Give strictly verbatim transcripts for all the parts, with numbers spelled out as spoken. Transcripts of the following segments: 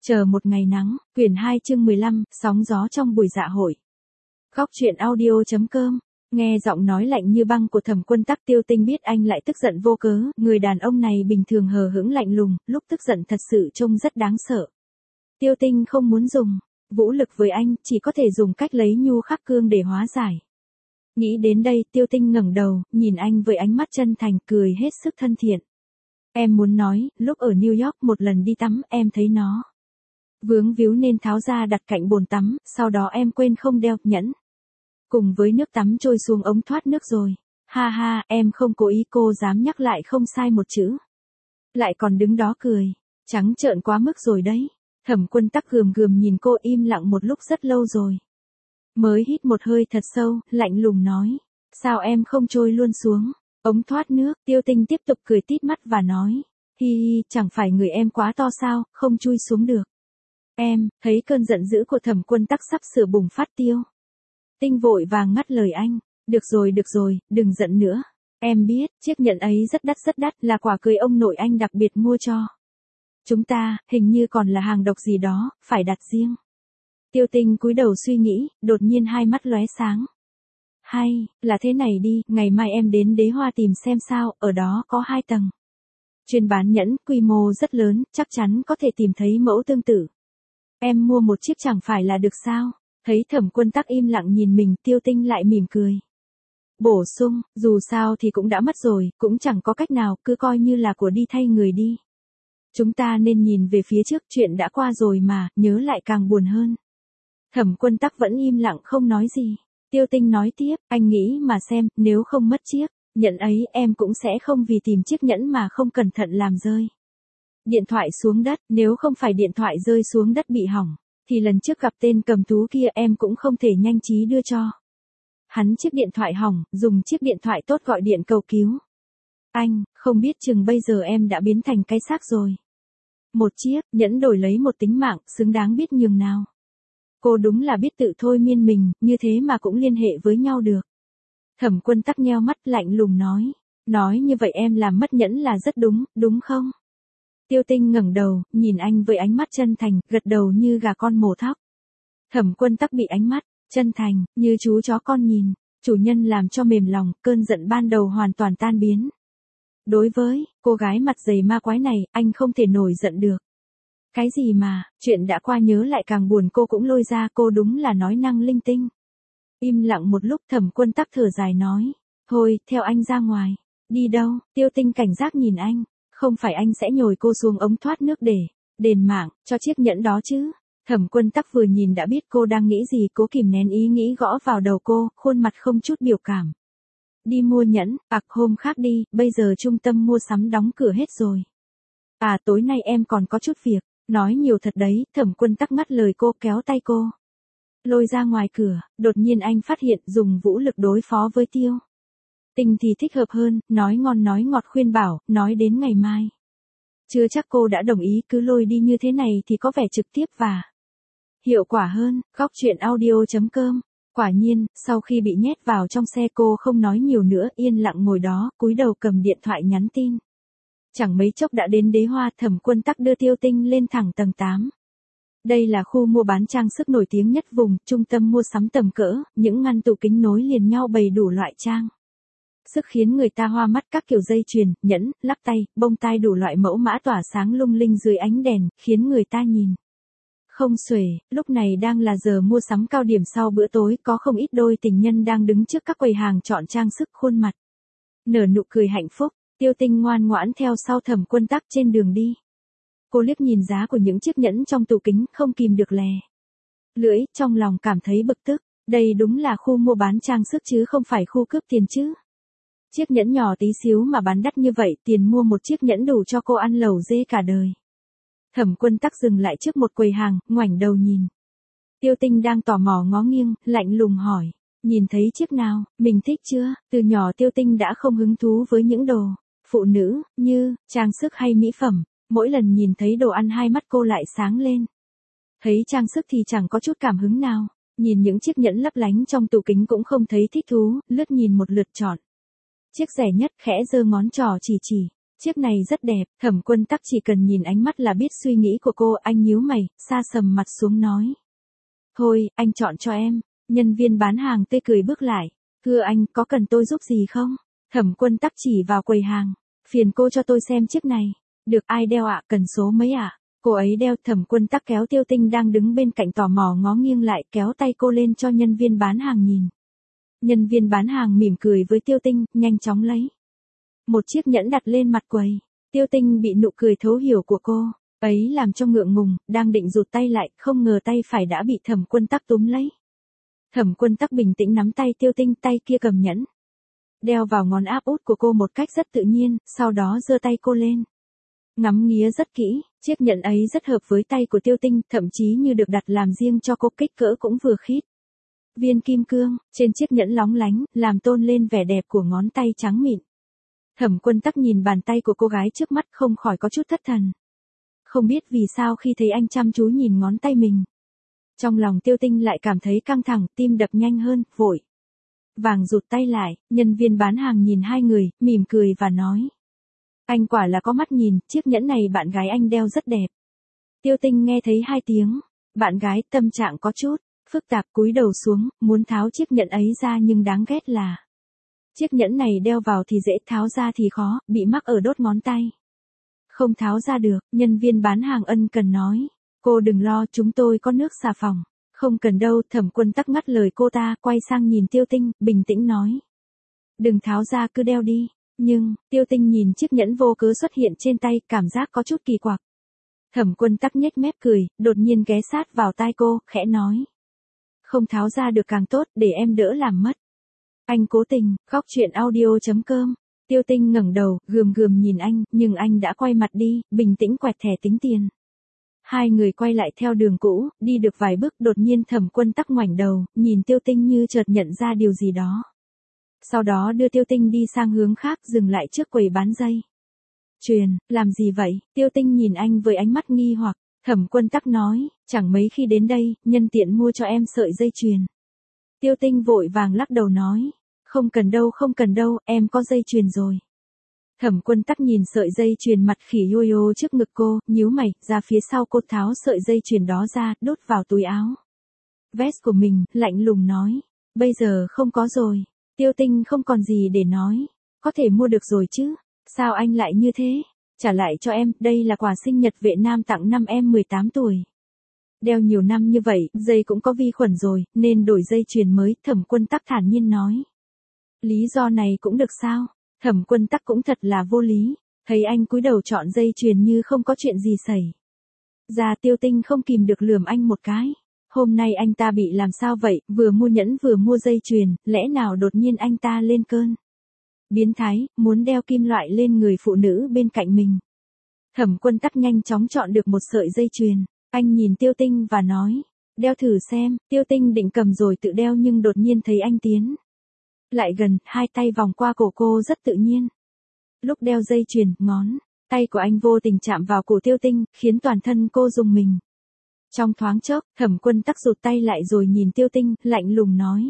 Chờ một ngày nắng, quyển hai chương mười lăm, sóng gió trong buổi dạ hội. Góc truyện audio chấm com, nghe giọng nói lạnh như băng của Thẩm Quân Tắc, Tiêu Tinh biết anh lại tức giận vô cớ, người đàn ông này bình thường hờ hững lạnh lùng, lúc tức giận thật sự trông rất đáng sợ. Tiêu Tinh không muốn dùng vũ lực với anh, chỉ có thể dùng cách lấy nhu khắc cương để hóa giải. Nghĩ đến đây, Tiêu Tinh ngẩng đầu, nhìn anh với ánh mắt chân thành, cười hết sức thân thiện. Em muốn nói, lúc ở New York một lần đi tắm, em thấy nó vướng víu nên tháo ra đặt cạnh bồn tắm, sau đó em quên không đeo nhẫn. Cùng với nước tắm trôi xuống ống thoát nước rồi. Ha ha, em không cố ý, cô dám nhắc lại không sai một chữ. Lại còn đứng đó cười. Trắng trợn quá mức rồi đấy. Thẩm Quân Tắc gườm gườm nhìn cô, im lặng một lúc rất lâu rồi. Mới hít một hơi thật sâu, lạnh lùng nói. Sao em không trôi luôn xuống ống thoát nước? Tiêu Tinh tiếp tục cười tít mắt và nói. Hi hi, chẳng phải người em quá to sao, không chui xuống được. Em, thấy cơn giận dữ của Thẩm Quân Tắc sắp sửa bùng phát. Tiêu Tinh vội vàng ngắt lời anh. Được rồi được rồi, đừng giận nữa. Em biết, chiếc nhẫn ấy rất đắt rất đắt, là quà cưới ông nội anh đặc biệt mua cho chúng ta, hình như còn là hàng độc gì đó, phải đặt riêng. Tiêu Tinh cúi đầu suy nghĩ, đột nhiên hai mắt lóe sáng. Hay, là thế này đi, ngày mai em đến Đế Hoa tìm xem sao, ở đó có hai tầng. Chuyên bán nhẫn, quy mô rất lớn, chắc chắn có thể tìm thấy mẫu tương tự. Em mua một chiếc chẳng phải là được sao? Thấy Thẩm Quân Tắc im lặng nhìn mình, Tiêu Tinh lại mỉm cười. Bổ sung, dù sao thì cũng đã mất rồi, cũng chẳng có cách nào, cứ coi như là của đi thay người đi. Chúng ta nên nhìn về phía trước, chuyện đã qua rồi mà, nhớ lại càng buồn hơn. Thẩm Quân Tắc vẫn im lặng không nói gì. Tiêu Tinh nói tiếp, anh nghĩ mà xem, nếu không mất chiếc nhẫn ấy, em cũng sẽ không vì tìm chiếc nhẫn mà không cẩn thận làm rơi điện thoại xuống đất. Nếu không phải điện thoại rơi xuống đất bị hỏng, thì lần trước gặp tên cầm thú kia em cũng không thể nhanh trí đưa cho hắn chiếc điện thoại hỏng, dùng chiếc điện thoại tốt gọi điện cầu cứu. Anh, không biết chừng bây giờ em đã biến thành cái xác rồi. Một chiếc nhẫn đổi lấy một tính mạng, xứng đáng biết nhường nào. Cô đúng là biết tự thôi miên mình, như thế mà cũng liên hệ với nhau được. Thẩm Quân Tắc nheo mắt lạnh lùng nói. Nói như vậy em làm mất nhẫn là rất đúng, đúng không? Tiêu Tinh ngẩng đầu, nhìn anh với ánh mắt chân thành, gật đầu như gà con mổ thóc. Thẩm Quân Tắc bị ánh mắt chân thành, như chú chó con nhìn chủ nhân làm cho mềm lòng, cơn giận ban đầu hoàn toàn tan biến. Đối với cô gái mặt dày ma quái này, anh không thể nổi giận được. Cái gì mà, chuyện đã qua nhớ lại càng buồn, cô cũng lôi ra, cô đúng là nói năng linh tinh. Im lặng một lúc, Thẩm Quân Tắc thở dài nói. Thôi, theo anh ra ngoài. Đi đâu? Tiêu Tinh cảnh giác nhìn anh. Không phải anh sẽ nhồi cô xuống ống thoát nước để đền mạng cho chiếc nhẫn đó chứ? Thẩm Quân Tắc vừa nhìn đã biết cô đang nghĩ gì, cố kìm nén ý nghĩ gõ vào đầu cô, khuôn mặt không chút biểu cảm. Đi mua nhẫn, ặc hôm khác đi, bây giờ trung tâm mua sắm đóng cửa hết rồi. À, tối nay em còn có chút việc. Nói nhiều thật đấy. Thẩm Quân Tắc ngắt lời cô, kéo tay cô lôi ra ngoài cửa. Đột nhiên anh phát hiện dùng vũ lực đối phó với Tiêu Tinh thì thích hợp hơn, nói ngon nói ngọt khuyên bảo, nói đến ngày mai chưa chắc cô đã đồng ý, cứ lôi đi như thế này thì có vẻ trực tiếp và hiệu quả hơn. Góc truyện audio chấm com. Quả nhiên, sau khi bị nhét vào trong xe, cô không nói nhiều nữa, yên lặng ngồi đó, cúi đầu cầm điện thoại nhắn tin. Chẳng mấy chốc đã đến Đế Hoa. Thẩm Quân Tắc đưa Tiêu Tinh lên thẳng tầng tám. Đây là khu mua bán trang sức nổi tiếng nhất vùng, trung tâm mua sắm tầm cỡ, những ngăn tủ kính nối liền nhau bày đủ loại trang sức khiến người ta hoa mắt, các kiểu dây chuyền, nhẫn, lắc tay, bông tai đủ loại mẫu mã tỏa sáng lung linh dưới ánh đèn, khiến người ta nhìn không xuể. Lúc này đang là giờ mua sắm cao điểm sau bữa tối, có không ít đôi tình nhân đang đứng trước các quầy hàng chọn trang sức, khuôn mặt nở nụ cười hạnh phúc. Tiêu Tinh ngoan ngoãn theo sau Thẩm Quân Tắc trên đường đi. Cô liếc nhìn giá của những chiếc nhẫn trong tủ kính, không kìm được lè lưỡi, trong lòng cảm thấy bực tức. Đây đúng là khu mua bán trang sức chứ không phải khu cướp tiền chứ. Chiếc nhẫn nhỏ tí xíu mà bán đắt như vậy, tiền mua một chiếc nhẫn đủ cho cô ăn lẩu dê cả đời. Thẩm Quân Tắc dừng lại trước một quầy hàng, ngoảnh đầu nhìn. Tiêu Tinh đang tò mò ngó nghiêng, lạnh lùng hỏi. Nhìn thấy chiếc nào, mình thích chưa? Từ nhỏ Tiêu Tinh đã không hứng thú với những đồ phụ nữ, như trang sức hay mỹ phẩm. Mỗi lần nhìn thấy đồ ăn hai mắt cô lại sáng lên. Thấy trang sức thì chẳng có chút cảm hứng nào. Nhìn những chiếc nhẫn lấp lánh trong tủ kính cũng không thấy thích thú, lướt nhìn một lượt chọn chiếc rẻ nhất, khẽ giơ ngón trỏ chỉ chỉ Chiếc này rất đẹp, Thẩm Quân Tắc chỉ cần nhìn ánh mắt là biết suy nghĩ của cô, anh nhíu mày, sa sầm mặt xuống nói. Thôi, anh chọn cho em, nhân viên bán hàng tươi cười bước lại. Thưa anh, có cần tôi giúp gì không? Thẩm Quân Tắc chỉ vào quầy hàng. Phiền cô cho tôi xem chiếc này. Được, ai đeo ạ, cần số mấy ạ? Cô ấy đeo. Thẩm Quân Tắc kéo Tiêu Tinh đang đứng bên cạnh tò mò ngó nghiêng lại, kéo tay cô lên cho nhân viên bán hàng nhìn. Nhân viên bán hàng mỉm cười với Tiêu Tinh, nhanh chóng lấy một chiếc nhẫn đặt lên mặt quầy. Tiêu Tinh bị nụ cười thấu hiểu của cô ấy làm cho ngượng ngùng, đang định rụt tay lại, không ngờ tay phải đã bị Thẩm Quân Tắc túm lấy. Thẩm Quân Tắc bình tĩnh nắm tay Tiêu Tinh, tay kia cầm nhẫn, đeo vào ngón áp út của cô một cách rất tự nhiên, sau đó giơ tay cô lên. Ngắm nghía rất kỹ, chiếc nhẫn ấy rất hợp với tay của Tiêu Tinh, thậm chí như được đặt làm riêng cho cô, kích cỡ cũng vừa khít. Viên kim cương, trên chiếc nhẫn lóng lánh, làm tôn lên vẻ đẹp của ngón tay trắng mịn. Thẩm Quân Tắc nhìn bàn tay của cô gái trước mắt không khỏi có chút thất thần. Không biết vì sao khi thấy anh chăm chú nhìn ngón tay mình. Trong lòng Tiêu Tinh lại cảm thấy căng thẳng, tim đập nhanh hơn, vội vàng rụt tay lại. Nhân viên bán hàng nhìn hai người, mỉm cười và nói. Anh quả là có mắt nhìn, chiếc nhẫn này bạn gái anh đeo rất đẹp. Tiêu Tinh nghe thấy hai tiếng bạn gái, tâm trạng có chút phức tạp, cúi đầu xuống, muốn tháo chiếc nhẫn ấy ra nhưng đáng ghét là chiếc nhẫn này đeo vào thì dễ, tháo ra thì khó, bị mắc ở đốt ngón tay. Không tháo ra được, nhân viên bán hàng ân cần nói. Cô đừng lo, chúng tôi có nước xà phòng. Không cần đâu. Thẩm Quân Tắc ngắt lời cô ta, quay sang nhìn Tiêu Tinh, bình tĩnh nói. Đừng tháo ra, cứ đeo đi. Nhưng, Tiêu Tinh nhìn chiếc nhẫn vô cớ xuất hiện trên tay, cảm giác có chút kỳ quặc. Thẩm Quân Tắc nhếch mép cười, đột nhiên ghé sát vào tai cô, khẽ nói. Không tháo ra được càng tốt, để em đỡ làm mất. Anh cố tình. Khóc chuyện audio chấm com. Tiêu Tinh ngẩng đầu, gườm gườm nhìn anh, nhưng anh đã quay mặt đi, bình tĩnh quẹt thẻ tính tiền. Hai người quay lại theo đường cũ, đi được vài bước, đột nhiên Thẩm Quân Tắc ngoảnh đầu, nhìn Tiêu Tinh như chợt nhận ra điều gì đó. Sau đó đưa Tiêu Tinh đi sang hướng khác, dừng lại trước quầy bán dây chuyền. Làm gì vậy? Tiêu Tinh nhìn anh với ánh mắt nghi hoặc. Thẩm Quân Tắc nói, chẳng mấy khi đến đây, nhân tiện mua cho em sợi dây chuyền. Tiêu Tinh vội vàng lắc đầu nói. Không cần đâu, không cần đâu, em có dây chuyền rồi. Thẩm Quân Tắc nhìn sợi dây chuyền mặt khỉ yo-yo trước ngực cô, nhíu mày, ra phía sau cô tháo sợi dây chuyền đó ra, đút vào túi áo vest của mình, lạnh lùng nói. Bây giờ không có rồi. Tiêu Tinh không còn gì để nói. Có thể mua được rồi chứ. Sao anh lại như thế? Trả lại cho em, đây là quà sinh nhật vệ nam tặng năm em mười tám tuổi. Đeo nhiều năm như vậy, dây cũng có vi khuẩn rồi, nên đổi dây chuyền mới, Thẩm Quân Tắc thản nhiên nói. Lý do này cũng được sao? Thẩm Quân Tắc cũng thật là vô lý. Thấy anh cúi đầu chọn dây chuyền như không có chuyện gì xảy ra. Tiêu Tinh không kìm được lườm anh một cái. Hôm nay anh ta bị làm sao vậy, vừa mua nhẫn vừa mua dây chuyền, lẽ nào đột nhiên anh ta lên cơn biến thái, muốn đeo kim loại lên người phụ nữ bên cạnh mình. Thẩm Quân Tắc nhanh chóng chọn được một sợi dây chuyền. Anh nhìn Tiêu Tinh và nói. Đeo thử xem. Tiêu Tinh định cầm rồi tự đeo nhưng đột nhiên thấy anh tiến lại gần, hai tay vòng qua cổ cô rất tự nhiên. Lúc đeo dây chuyền, ngón tay của anh vô tình chạm vào cổ Tiêu Tinh, khiến toàn thân cô rùng mình. Trong thoáng chốc, Thẩm Quân Tắc rụt tay lại rồi nhìn Tiêu Tinh, lạnh lùng nói.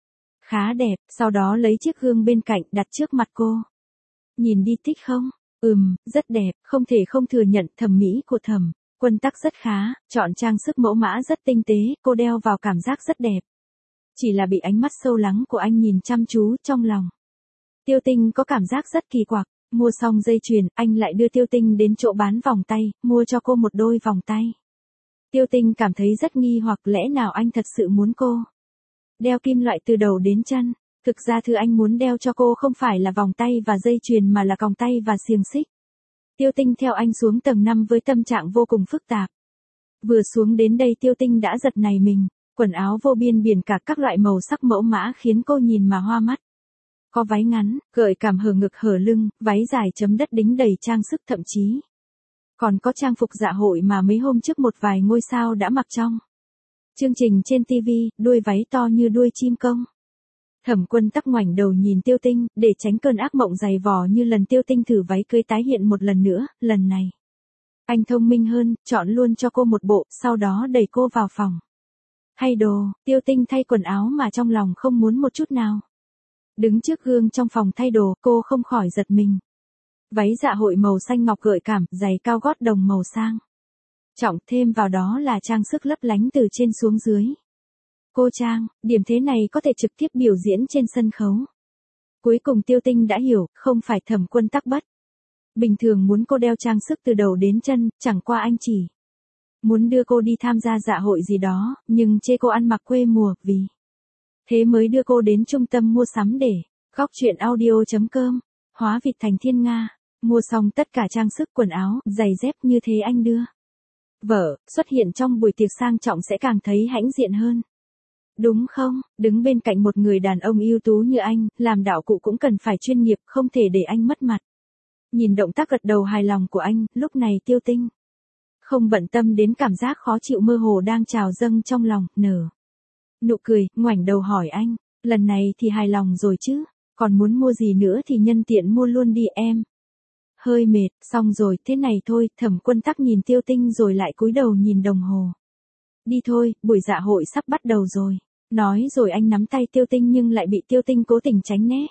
Khá đẹp, sau đó lấy chiếc gương bên cạnh đặt trước mặt cô. Nhìn đi, thích không? Ừm, rất đẹp, không thể không thừa nhận thẩm mỹ của Thẩm Quân Tắc rất khá, chọn trang sức mẫu mã rất tinh tế, cô đeo vào cảm giác rất đẹp. Chỉ là bị ánh mắt sâu lắng của anh nhìn chăm chú, trong lòng Tiêu Tinh có cảm giác rất kỳ quặc. Mua xong dây chuyền, anh lại đưa Tiêu Tinh đến chỗ bán vòng tay, mua cho cô một đôi vòng tay. Tiêu Tinh cảm thấy rất nghi hoặc, lẽ nào anh thật sự muốn cô đeo kim loại từ đầu đến chân. Thực ra thứ anh muốn đeo cho cô không phải là vòng tay và dây chuyền mà là còng tay và xiềng xích. Tiêu Tinh theo anh xuống tầng năm với tâm trạng vô cùng phức tạp. Vừa xuống đến đây Tiêu Tinh đã giật nảy mình. Quần áo vô biên biển cả các loại màu sắc mẫu mã khiến cô nhìn mà hoa mắt. Có váy ngắn, gợi cảm hở ngực hở lưng, váy dài chấm đất đính đầy trang sức, thậm chí còn có trang phục dạ hội mà mấy hôm trước một vài ngôi sao đã mặc trong chương trình trên ti vi, đuôi váy to như đuôi chim công. Thẩm Quân Tắc ngoảnh đầu nhìn Tiêu Tinh, để tránh cơn ác mộng dày vò như lần Tiêu Tinh thử váy cưới tái hiện một lần nữa, lần này anh thông minh hơn, chọn luôn cho cô một bộ, sau đó đẩy cô vào phòng thay đồ. Tiêu Tinh thay quần áo mà trong lòng không muốn một chút nào. Đứng trước gương trong phòng thay đồ, cô không khỏi giật mình. Váy dạ hội màu xanh ngọc gợi cảm, giày cao gót đồng màu sang trọng, thêm vào đó là trang sức lấp lánh từ trên xuống dưới. Cô Trang, điểm thế này có thể trực tiếp biểu diễn trên sân khấu. Cuối cùng Tiêu Tinh đã hiểu, không phải Thẩm Quân Tắc bất. Bình thường muốn cô đeo trang sức từ đầu đến chân, chẳng qua anh chỉ muốn đưa cô đi tham gia dạ hội gì đó, nhưng chê cô ăn mặc quê mùa, vì thế mới đưa cô đến trung tâm mua sắm để góc chuyện audio.com, hóa vịt thành thiên nga, mua xong tất cả trang sức quần áo, giày dép như thế anh đưa vợ, xuất hiện trong buổi tiệc sang trọng sẽ càng thấy hãnh diện hơn. Đúng không, đứng bên cạnh một người đàn ông ưu tú như anh, làm đạo cụ cũng cần phải chuyên nghiệp, không thể để anh mất mặt. Nhìn động tác gật đầu hài lòng của anh, lúc này Tiêu Tinh không bận tâm đến cảm giác khó chịu mơ hồ đang trào dâng trong lòng, nở nụ cười, ngoảnh đầu hỏi anh, lần này thì hài lòng rồi chứ, còn muốn mua gì nữa thì nhân tiện mua luôn đi em. Hơi mệt, xong rồi, thế này thôi, Thẩm Quân Tắc nhìn Tiêu Tinh rồi lại cúi đầu nhìn đồng hồ. Đi thôi, buổi dạ hội sắp bắt đầu rồi. Nói rồi anh nắm tay Tiêu Tinh nhưng lại bị Tiêu Tinh cố tình tránh né.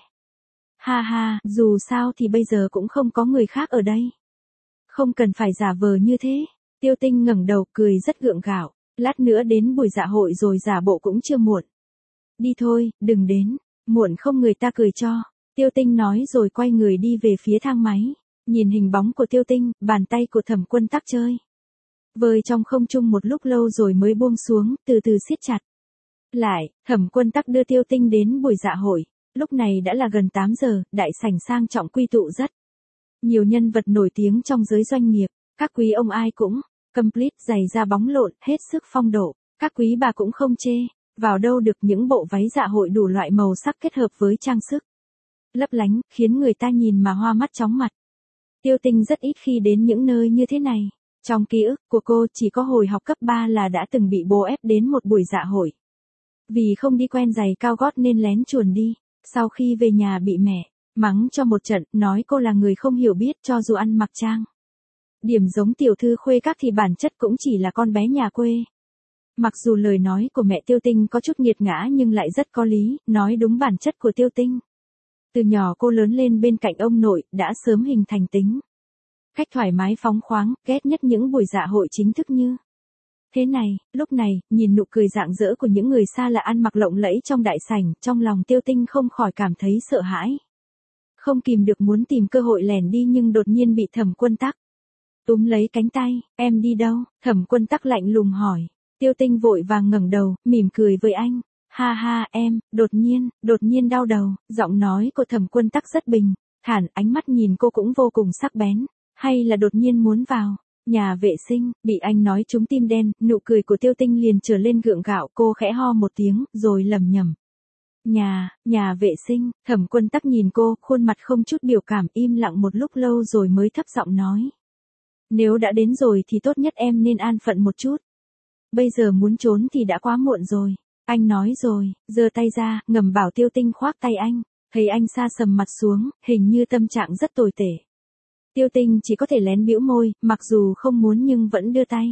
Ha ha, dù sao thì bây giờ cũng không có người khác ở đây. Không cần phải giả vờ như thế. Tiêu Tinh ngẩng đầu cười rất gượng gạo. Lát nữa đến buổi dạ hội rồi giả bộ cũng chưa muộn. Đi thôi, đừng đến. Muộn không người ta cười cho. Tiêu Tinh nói rồi quay người đi về phía thang máy. Nhìn hình bóng của Tiêu Tinh, bàn tay của Thẩm Quân Tắc chơi vơi trong không trung một lúc lâu rồi mới buông xuống, từ từ siết chặt lại. Thẩm Quân Tắc đưa Tiêu Tinh đến buổi dạ hội. Lúc này đã là gần tám giờ, đại sảnh sang trọng quy tụ rất nhiều nhân vật nổi tiếng trong giới doanh nghiệp. Các quý ông ai cũng complete, giày da bóng lộn, hết sức phong độ. Các quý bà cũng không chê vào đâu được những bộ váy dạ hội đủ loại màu sắc kết hợp với trang sức lấp lánh, khiến người ta nhìn mà hoa mắt chóng mặt. Tiêu Tinh rất ít khi đến những nơi như thế này. Trong ký ức của cô chỉ có hồi học cấp ba là đã từng bị bố ép đến một buổi dạ hội. Vì không đi quen giày cao gót nên lén chuồn đi. Sau khi về nhà bị mẹ mắng cho một trận, nói cô là người không hiểu biết cho dù ăn mặc trang điểm giống tiểu thư khuê các thì bản chất cũng chỉ là con bé nhà quê. Mặc dù lời nói của mẹ Tiêu Tinh có chút nghiệt ngã nhưng lại rất có lý, nói đúng bản chất của Tiêu Tinh. Từ nhỏ cô lớn lên bên cạnh ông nội, đã sớm hình thành tính cách thoải mái phóng khoáng, ghét nhất những buổi dạ hội chính thức như thế này. Lúc này, nhìn nụ cười rạng rỡ của những người xa lạ ăn mặc lộng lẫy trong đại sảnh, trong lòng Tiêu Tinh không khỏi cảm thấy sợ hãi. Không kìm được muốn tìm cơ hội lẻn đi nhưng đột nhiên bị Thẩm Quân Tắc túm lấy cánh tay. Em đi đâu? Thẩm Quân Tắc lạnh lùng hỏi. Tiêu Tinh vội vàng ngẩng đầu, mỉm cười với anh. Ha ha, em, đột nhiên, đột nhiên đau đầu. Giọng nói của Thẩm Quân Tắc rất bình thản, ánh mắt nhìn cô cũng vô cùng sắc bén. Hay là đột nhiên muốn vào nhà vệ sinh? Bị anh nói trúng tim đen, nụ cười của Tiêu Tinh liền trở lên gượng gạo. Cô khẽ ho một tiếng, rồi lẩm nhẩm. Nhà, nhà vệ sinh. Thẩm Quân Tắc nhìn cô, khuôn mặt không chút biểu cảm, im lặng một lúc lâu rồi mới thấp giọng nói. Nếu đã đến rồi thì tốt nhất em nên an phận một chút. Bây giờ muốn trốn thì đã quá muộn rồi. Anh nói rồi, giơ tay ra, ngầm bảo Tiêu Tinh khoác tay anh. Thấy anh sa sầm mặt xuống, hình như tâm trạng rất tồi tệ. Tiêu Tinh chỉ có thể lén bĩu môi, mặc dù không muốn nhưng vẫn đưa tay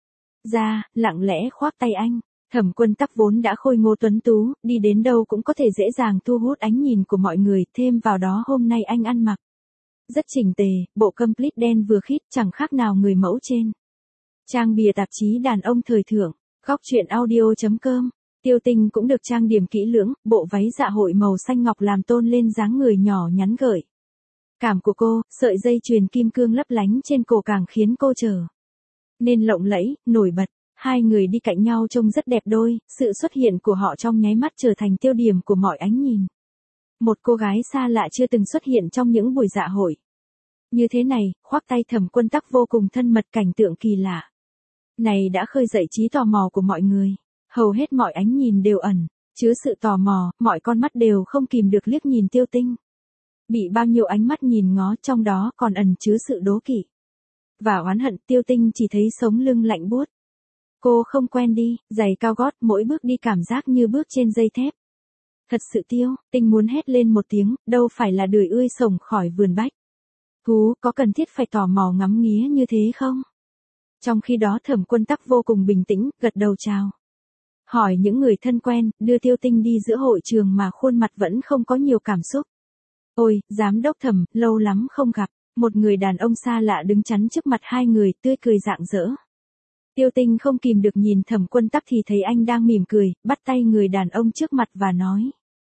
ra, lặng lẽ khoác tay anh. Thẩm Quân Tắc vốn đã khôi ngô tuấn tú, đi đến đâu cũng có thể dễ dàng thu hút ánh nhìn của mọi người, thêm vào đó hôm nay anh ăn mặc rất chỉnh tề, bộ complete đen vừa khít, chẳng khác nào người mẫu trên trang bìa tạp chí đàn ông thời thượng. Góc chuyện audio.com. Tiêu Tinh cũng được trang điểm kỹ lưỡng, bộ váy dạ hội màu xanh ngọc làm tôn lên dáng người nhỏ nhắn gợi cảm của cô, sợi dây chuyền kim cương lấp lánh trên cổ càng khiến cô trở nên lộng lẫy, nổi bật. Hai người đi cạnh nhau trông rất đẹp đôi, sự xuất hiện của họ trong nháy mắt trở thành tiêu điểm của mọi ánh nhìn. Một cô gái xa lạ chưa từng xuất hiện trong những buổi dạ hội như thế này, khoác tay Thẩm Quân Tắc vô cùng thân mật. Cảnh tượng kỳ lạ này đã khơi dậy trí tò mò của mọi người. Hầu hết mọi ánh nhìn đều ẩn chứa sự tò mò, mọi con mắt đều không kìm được liếc nhìn Tiêu Tinh. Bị bao nhiêu ánh mắt nhìn ngó, trong đó còn ẩn chứa sự đố kỵ và oán hận. Tiêu Tinh chỉ thấy sống lưng lạnh buốt. Cô không quen đi, giày cao gót, mỗi bước đi cảm giác như bước trên dây thép. Thật sự Tiêu Tinh muốn hét lên một tiếng, đâu phải là đười ươi sổng khỏi vườn bách thú, có cần thiết phải tò mò ngắm nghía như thế không? Trong khi đó Thẩm Quân Tắc vô cùng bình tĩnh, gật đầu chào hỏi những người thân quen, đưa Tiêu Tinh đi giữa hội trường mà khuôn mặt vẫn không có nhiều cảm xúc. Ôi, giám đốc Thẩm, lâu lắm không gặp. Một người đàn ông xa lạ đứng chắn trước mặt hai người, tươi cười rạng rỡ. Tiêu Tinh không kìm được nhìn Thẩm Quân Tắc thì thấy anh đang mỉm cười, bắt tay người đàn ông trước mặt và nói.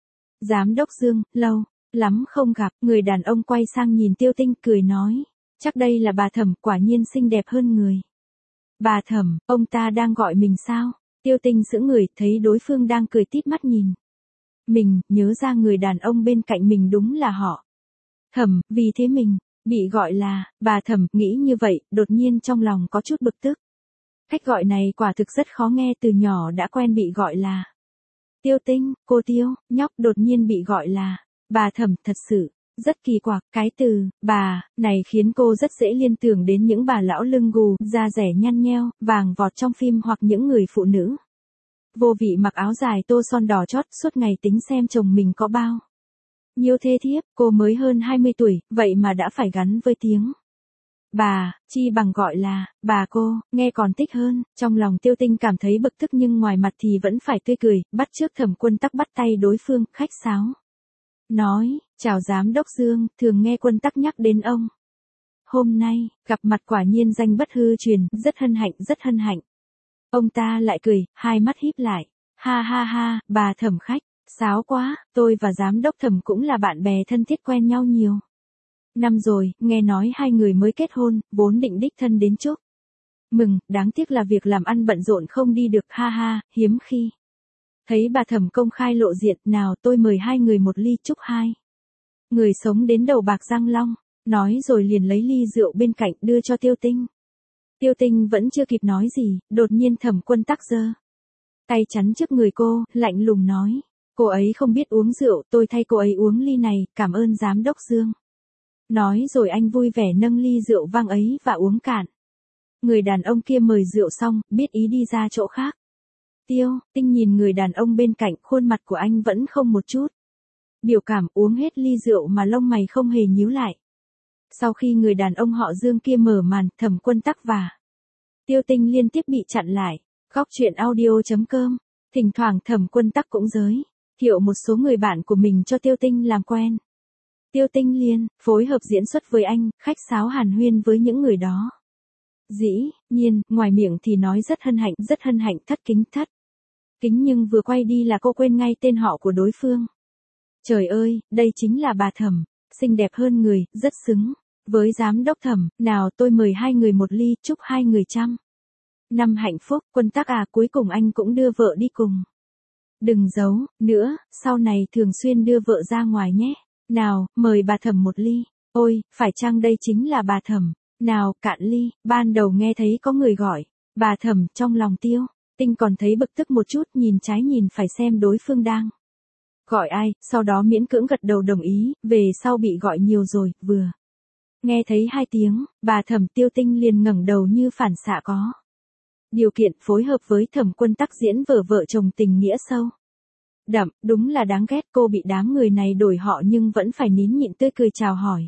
Giám đốc Dương, lâu lắm không gặp. Người đàn ông quay sang nhìn Tiêu Tinh cười nói. Chắc đây là bà Thẩm, quả nhiên xinh đẹp hơn người. Bà Thẩm, ông ta đang gọi mình sao? Tiêu Tinh sững người, thấy đối phương đang cười tít mắt nhìn mình, nhớ ra người đàn ông bên cạnh mình đúng là họ Thẩm, vì thế mình bị gọi là bà Thẩm. Nghĩ như vậy, đột nhiên trong lòng có chút bực tức. Cách gọi này quả thực rất khó nghe, từ nhỏ đã quen bị gọi là Tiêu Tinh, cô Tiêu. Nhóc đột nhiên bị gọi là bà Thẩm, thật sự rất kỳ quặc. Cái từ bà này khiến cô rất dễ liên tưởng đến những bà lão lưng gù, da rẻ nhăn nheo, vàng vọt trong phim, hoặc những người phụ nữ vô vị mặc áo dài tô son đỏ chót, suốt ngày tính xem chồng mình có bao nhiêu thê thiếp. Cô mới hơn hai mươi tuổi, vậy mà đã phải gắn với tiếng bà, chi bằng gọi là bà cô, nghe còn thích hơn. Trong lòng Tiêu Tinh cảm thấy bực tức nhưng ngoài mặt thì vẫn phải tươi cười, bắt chước Thẩm Quân Tắc bắt tay đối phương, khách sáo. Nói, chào giám đốc Dương, thường nghe Quân Tắc nhắc đến ông. Hôm nay, gặp mặt quả nhiên danh bất hư truyền, rất hân hạnh, rất hân hạnh. Ông ta lại cười, hai mắt híp lại. Ha ha ha, bà Thẩm khách sáo quá, tôi và giám đốc Thẩm cũng là bạn bè thân thiết, quen nhau nhiều năm rồi, nghe nói hai người mới kết hôn, vốn định đích thân đến chúc mừng, đáng tiếc là việc làm ăn bận rộn không đi được. Ha ha, hiếm khi thấy bà Thẩm công khai lộ diện. Nào, tôi mời hai người một ly, chúc hai người sống đến đầu bạc răng long. Nói rồi liền lấy ly rượu bên cạnh đưa cho Tiêu Tinh. Tiêu Tinh vẫn chưa kịp nói gì, đột nhiên Thẩm Quân Tắc giơ tay chắn trước người cô, lạnh lùng nói. Cô ấy không biết uống rượu, tôi thay cô ấy uống ly này, cảm ơn giám đốc Dương. Nói rồi anh vui vẻ nâng ly rượu vang ấy và uống cạn. Người đàn ông kia mời rượu xong, biết ý đi ra chỗ khác. Tiêu Tinh nhìn người đàn ông bên cạnh, khuôn mặt của anh vẫn không một chút biểu cảm, uống hết ly rượu mà lông mày không hề nhíu lại. Sau khi người đàn ông họ Dương kia mở màn, Thẩm Quân Tắc và Tiêu Tinh liên tiếp bị chặn lại. Góc truyện audio chấm com. Thỉnh thoảng Thẩm Quân Tắc cũng giới thiệu một số người bạn của mình cho Tiêu Tinh làm quen. Tiêu Tinh liên phối hợp diễn xuất với anh, khách sáo hàn huyên với những người đó. Dĩ nhiên, ngoài miệng thì nói rất hân hạnh, rất hân hạnh, thất kính thất kính, nhưng vừa quay đi là cô quên ngay tên họ của đối phương. Trời ơi, đây chính là bà Thẩm, xinh đẹp hơn người, rất xứng với giám đốc Thẩm. Nào, tôi mời hai người một ly, chúc hai người trăm năm hạnh phúc. Quân Tắc à, cuối cùng anh cũng đưa vợ đi cùng. Đừng giấu nữa, sau này thường xuyên đưa vợ ra ngoài nhé. Nào, mời bà Thẩm một ly. Ôi, phải chăng đây chính là bà Thẩm? Nào, cạn ly. Ban đầu nghe thấy có người gọi bà Thẩm, trong lòng Tiêu Tinh còn thấy bực tức một chút, nhìn trái nhìn phải xem đối phương đang gọi ai, sau đó miễn cưỡng gật đầu đồng ý. Về sau bị gọi nhiều rồi, vừa nghe thấy hai tiếng bà Thẩm, Tiêu Tinh liền ngẩng đầu như phản xạ có điều kiện, phối hợp với Thẩm Quân Tắc diễn vở vợ chồng tình nghĩa sâu đậm. Đúng là đáng ghét, cô bị đám người này đổi họ nhưng vẫn phải nín nhịn tươi cười chào hỏi.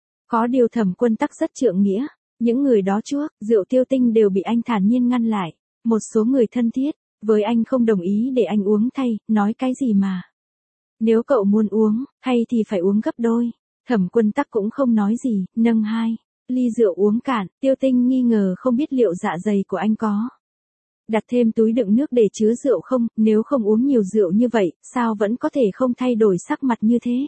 Có điều Thẩm Quân Tắc rất trượng nghĩa, những người đó chuốc rượu Tiêu Tinh đều bị anh thản nhiên ngăn lại. Một số người thân thiết với anh không đồng ý để anh uống thay, nói cái gì mà nếu cậu muốn uống thay thì phải uống gấp đôi. Thẩm Quân Tắc cũng không nói gì, nâng hai ly rượu uống cạn. Tiêu Tinh nghi ngờ không biết liệu dạ dày của anh có đặt thêm túi đựng nước để chứa rượu không, nếu không uống nhiều rượu như vậy, sao vẫn có thể không thay đổi sắc mặt như thế.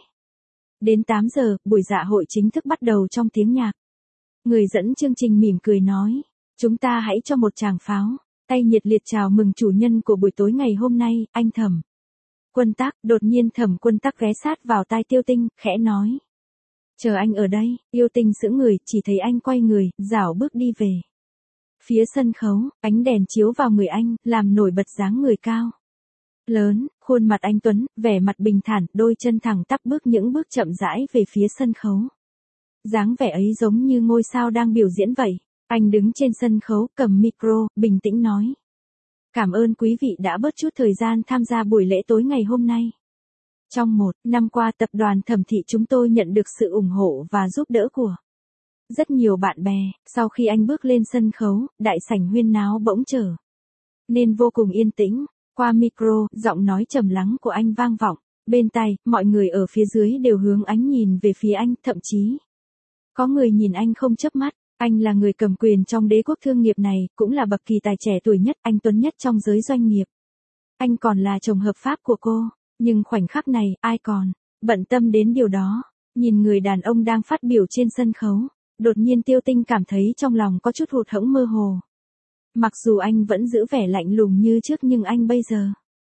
Đến tám giờ, buổi dạ hội chính thức bắt đầu trong tiếng nhạc. Người dẫn chương trình mỉm cười nói, chúng ta hãy cho một tràng pháo tay nhiệt liệt chào mừng chủ nhân của buổi tối ngày hôm nay, anh Thẩm Quân Tắc. Đột nhiên Thẩm Quân Tắc ghé sát vào tai Tiêu Tinh, khẽ nói. Chờ anh ở đây. Tiêu Tinh sững người, chỉ thấy anh quay người, rảo bước đi về phía sân khấu. Ánh đèn chiếu vào người anh, làm nổi bật dáng người cao lớn, khuôn mặt anh tuấn, vẻ mặt bình thản, đôi chân thẳng tắp bước những bước chậm rãi về phía sân khấu. Dáng vẻ ấy giống như ngôi sao đang biểu diễn vậy. Anh đứng trên sân khấu, cầm micro, bình tĩnh nói. Cảm ơn quý vị đã bớt chút thời gian tham gia buổi lễ tối ngày hôm nay. Trong một năm qua, tập đoàn Thẩm Thị chúng tôi nhận được sự ủng hộ và giúp đỡ của rất nhiều bạn bè. Sau khi anh bước lên sân khấu, đại sảnh huyên náo bỗng trở nên vô cùng yên tĩnh. Qua micro, giọng nói trầm lắng của anh vang vọng bên tai, mọi người ở phía dưới đều hướng ánh nhìn về phía anh, thậm chí Có người nhìn anh không chớp mắt, anh là người cầm quyền trong đế quốc thương nghiệp này, cũng là bậc kỳ tài trẻ tuổi nhất, anh tuấn nhất trong giới doanh nghiệp. Anh còn là chồng hợp pháp của cô, nhưng khoảnh khắc này, ai còn bận tâm đến điều đó. Nhìn người đàn ông đang phát biểu trên sân khấu, đột nhiên Tiêu Tinh cảm thấy trong lòng có chút hụt hẫng mơ hồ. Mặc dù anh vẫn giữ vẻ lạnh lùng như trước nhưng anh bây giờ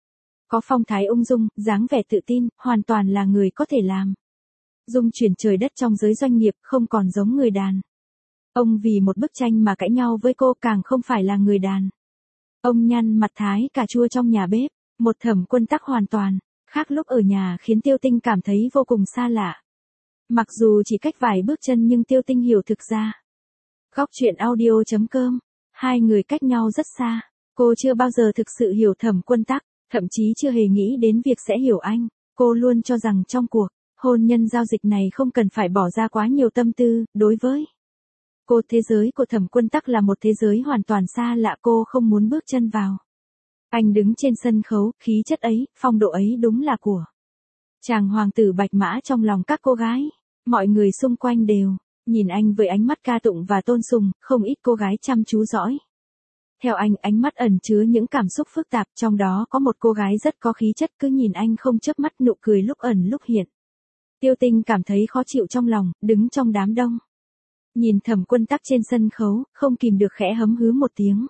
có phong thái ung dung, dáng vẻ tự tin, hoàn toàn là người có thể làm dung chuyển trời đất trong giới doanh nghiệp, không còn giống người đàn ông vì một bức tranh mà cãi nhau với cô, càng không phải là người đàn ông nhăn mặt thái cà chua trong nhà bếp. Một Thẩm Quân Tắc hoàn toàn khác lúc ở nhà khiến Tiêu Tinh cảm thấy vô cùng xa lạ. Mặc dù chỉ cách vài bước chân nhưng Tiêu Tinh hiểu thực ra. Góc truyện audio chấm com, hai người cách nhau rất xa. Cô chưa bao giờ thực sự hiểu Thẩm Quân Tắc, thậm chí chưa hề nghĩ đến việc sẽ hiểu anh. Cô luôn cho rằng trong cuộc hôn nhân giao dịch này không cần phải bỏ ra quá nhiều tâm tư. Đối với cô, thế giới của Thẩm Quân Tắc là một thế giới hoàn toàn xa lạ, cô không muốn bước chân vào. Anh đứng trên sân khấu, khí chất ấy, phong độ ấy đúng là của chàng hoàng tử bạch mã trong lòng các cô gái. Mọi người xung quanh đều nhìn anh với ánh mắt ca tụng và tôn sùng, không ít cô gái chăm chú dõi. Theo anh, ánh mắt ẩn chứa những cảm xúc phức tạp, trong đó có một cô gái rất có khí chất cứ nhìn anh không chớp mắt, nụ cười lúc ẩn lúc hiện. Tiêu Tinh cảm thấy khó chịu trong lòng, đứng trong đám đông. Nhìn Thẩm Quân Tắc trên sân khấu, không kìm được khẽ hấm hứ một tiếng.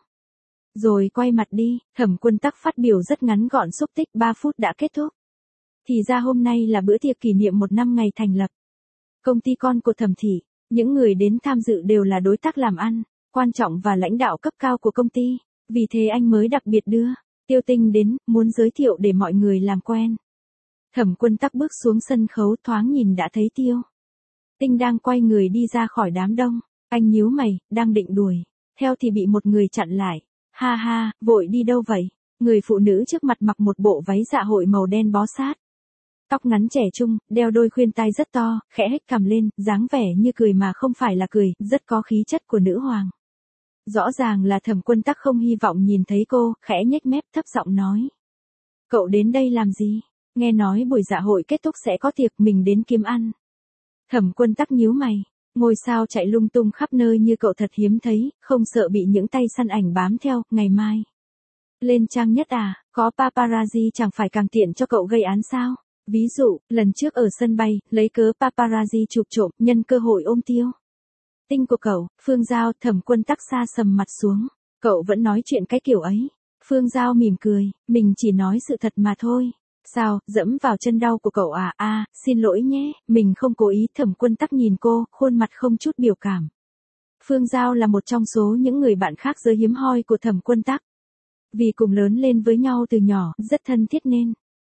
Rồi quay mặt đi, Thẩm Quân Tắc phát biểu rất ngắn gọn, xúc tích ba phút đã kết thúc. Thì ra hôm nay là bữa tiệc kỷ niệm một năm ngày thành lập công ty con của Thẩm thị. Những người đến tham dự đều là đối tác làm ăn quan trọng và lãnh đạo cấp cao của công ty. Vì thế anh mới đặc biệt đưa Tiêu Tinh đến, muốn giới thiệu để mọi người làm quen. Thẩm Quân Tắc bước xuống sân khấu, thoáng nhìn đã thấy Tiêu Tinh đang quay người đi ra khỏi đám đông. Anh nhíu mày, đang định đuổi theo thì bị một người chặn lại. Ha ha, vội đi đâu vậy? Người phụ nữ trước mặt mặc một bộ váy dạ hội màu đen bó sát. Tóc ngắn trẻ trung, đeo đôi khuyên tai rất to, khẽ hếch cằm lên, dáng vẻ như cười mà không phải là cười, rất có khí chất của nữ hoàng. Rõ ràng là Thẩm Quân Tắc không hy vọng nhìn thấy cô, khẽ nhếch mép thấp giọng nói. Cậu đến đây làm gì? Nghe nói buổi dạ hội kết thúc sẽ có tiệc, mình đến kiếm ăn. Thẩm Quân Tắc nhíu mày. Ngôi sao chạy lung tung khắp nơi như cậu thật hiếm thấy, không sợ bị những tay săn ảnh bám theo. Ngày mai lên trang nhất à? Có paparazzi chẳng phải càng tiện cho cậu gây án sao? Ví dụ, lần trước ở sân bay, lấy cớ paparazzi chụp trộm, nhân cơ hội ôm Tiêu Tinh của cậu. Phương Giao. Thẩm Quân Tắc sa sầm mặt xuống. Cậu vẫn nói chuyện cái kiểu ấy. Phương Giao mỉm cười, mình chỉ nói sự thật mà thôi. Sao, dẫm vào chân đau của cậu à? À, xin lỗi nhé, mình không cố ý. Thẩm Quân Tắc nhìn cô, khuôn mặt không chút biểu cảm. Phương Giao là một trong số những người bạn khác giới hiếm hoi của Thẩm Quân Tắc. Vì cùng lớn lên với nhau từ nhỏ, rất thân thiết nên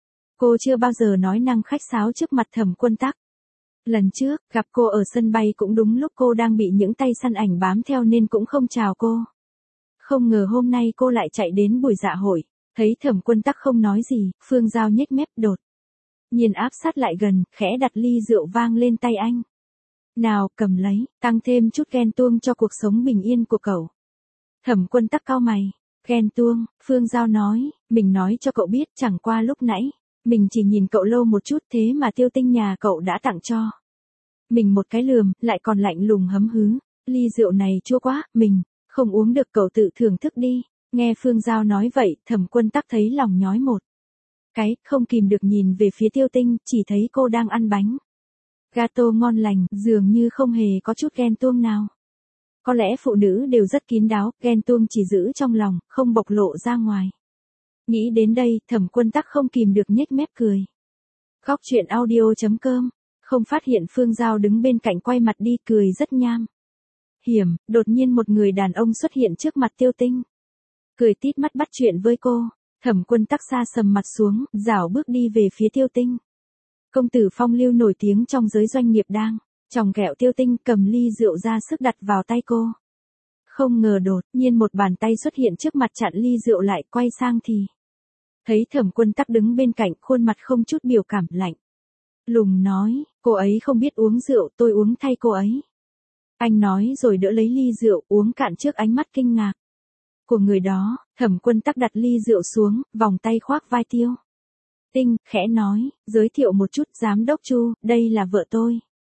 cô chưa bao giờ nói năng khách sáo trước mặt Thẩm Quân Tắc. Lần trước, gặp cô ở sân bay cũng đúng lúc cô đang bị những tay săn ảnh bám theo nên cũng không chào cô. Không ngờ hôm nay cô lại chạy đến buổi dạ hội. Thấy Thẩm Quân Tắc không nói gì, Phương Giao nhếch mép đột nhiên áp sát lại gần, khẽ đặt ly rượu vang lên tay anh. Nào, cầm lấy, tăng thêm chút ghen tuông cho cuộc sống bình yên của cậu. Thẩm Quân Tắc cau mày. Ghen tuông? Phương Giao nói, mình nói cho cậu biết, chẳng qua lúc nãy mình chỉ nhìn cậu lâu một chút, thế mà Tiêu Tinh nhà cậu đã tặng cho mình một cái lườm, lại còn lạnh lùng hấm hứ. Ly rượu này chua quá, mình không uống được, cậu tự thưởng thức đi. Nghe Phương Giao nói vậy, Thẩm Quân Tắc thấy lòng nhói một cái, không kìm được nhìn về phía Tiêu Tinh, chỉ thấy cô đang ăn bánh gato ngon lành, dường như không hề có chút ghen tuông nào. Có lẽ phụ nữ đều rất kín đáo, ghen tuông chỉ giữ trong lòng, không bộc lộ ra ngoài. Nghĩ đến đây, Thẩm Quân Tắc không kìm được nhếch mép cười. Góc truyện audio chấm com, không phát hiện Phương Giao đứng bên cạnh quay mặt đi, cười rất nham hiểm. Đột nhiên một người đàn ông xuất hiện trước mặt Tiêu Tinh. Cười tít mắt bắt chuyện với cô. Thẩm Quân Tắc sa sầm mặt xuống, rảo bước đi về phía Tiêu Tinh. Công tử phong lưu nổi tiếng trong giới doanh nghiệp đang chòng ghẹo Tiêu Tinh, cầm ly rượu ra sức đặt vào tay cô. Không ngờ đột nhiên một bàn tay xuất hiện trước mặt chặn ly rượu lại, quay sang thì thấy Thẩm Quân Tắc đứng bên cạnh, khuôn mặt không chút biểu cảm, lạnh lùng nói, cô ấy không biết uống rượu, tôi uống thay cô ấy. Anh nói rồi đỡ lấy ly rượu, uống cạn trước ánh mắt kinh ngạc của người đó. Thẩm Quân Tắc đặt ly rượu xuống, vòng tay khoác vai Tiêu Tinh, khẽ nói, giới thiệu một chút, giám đốc Chu, đây là vợ tôi.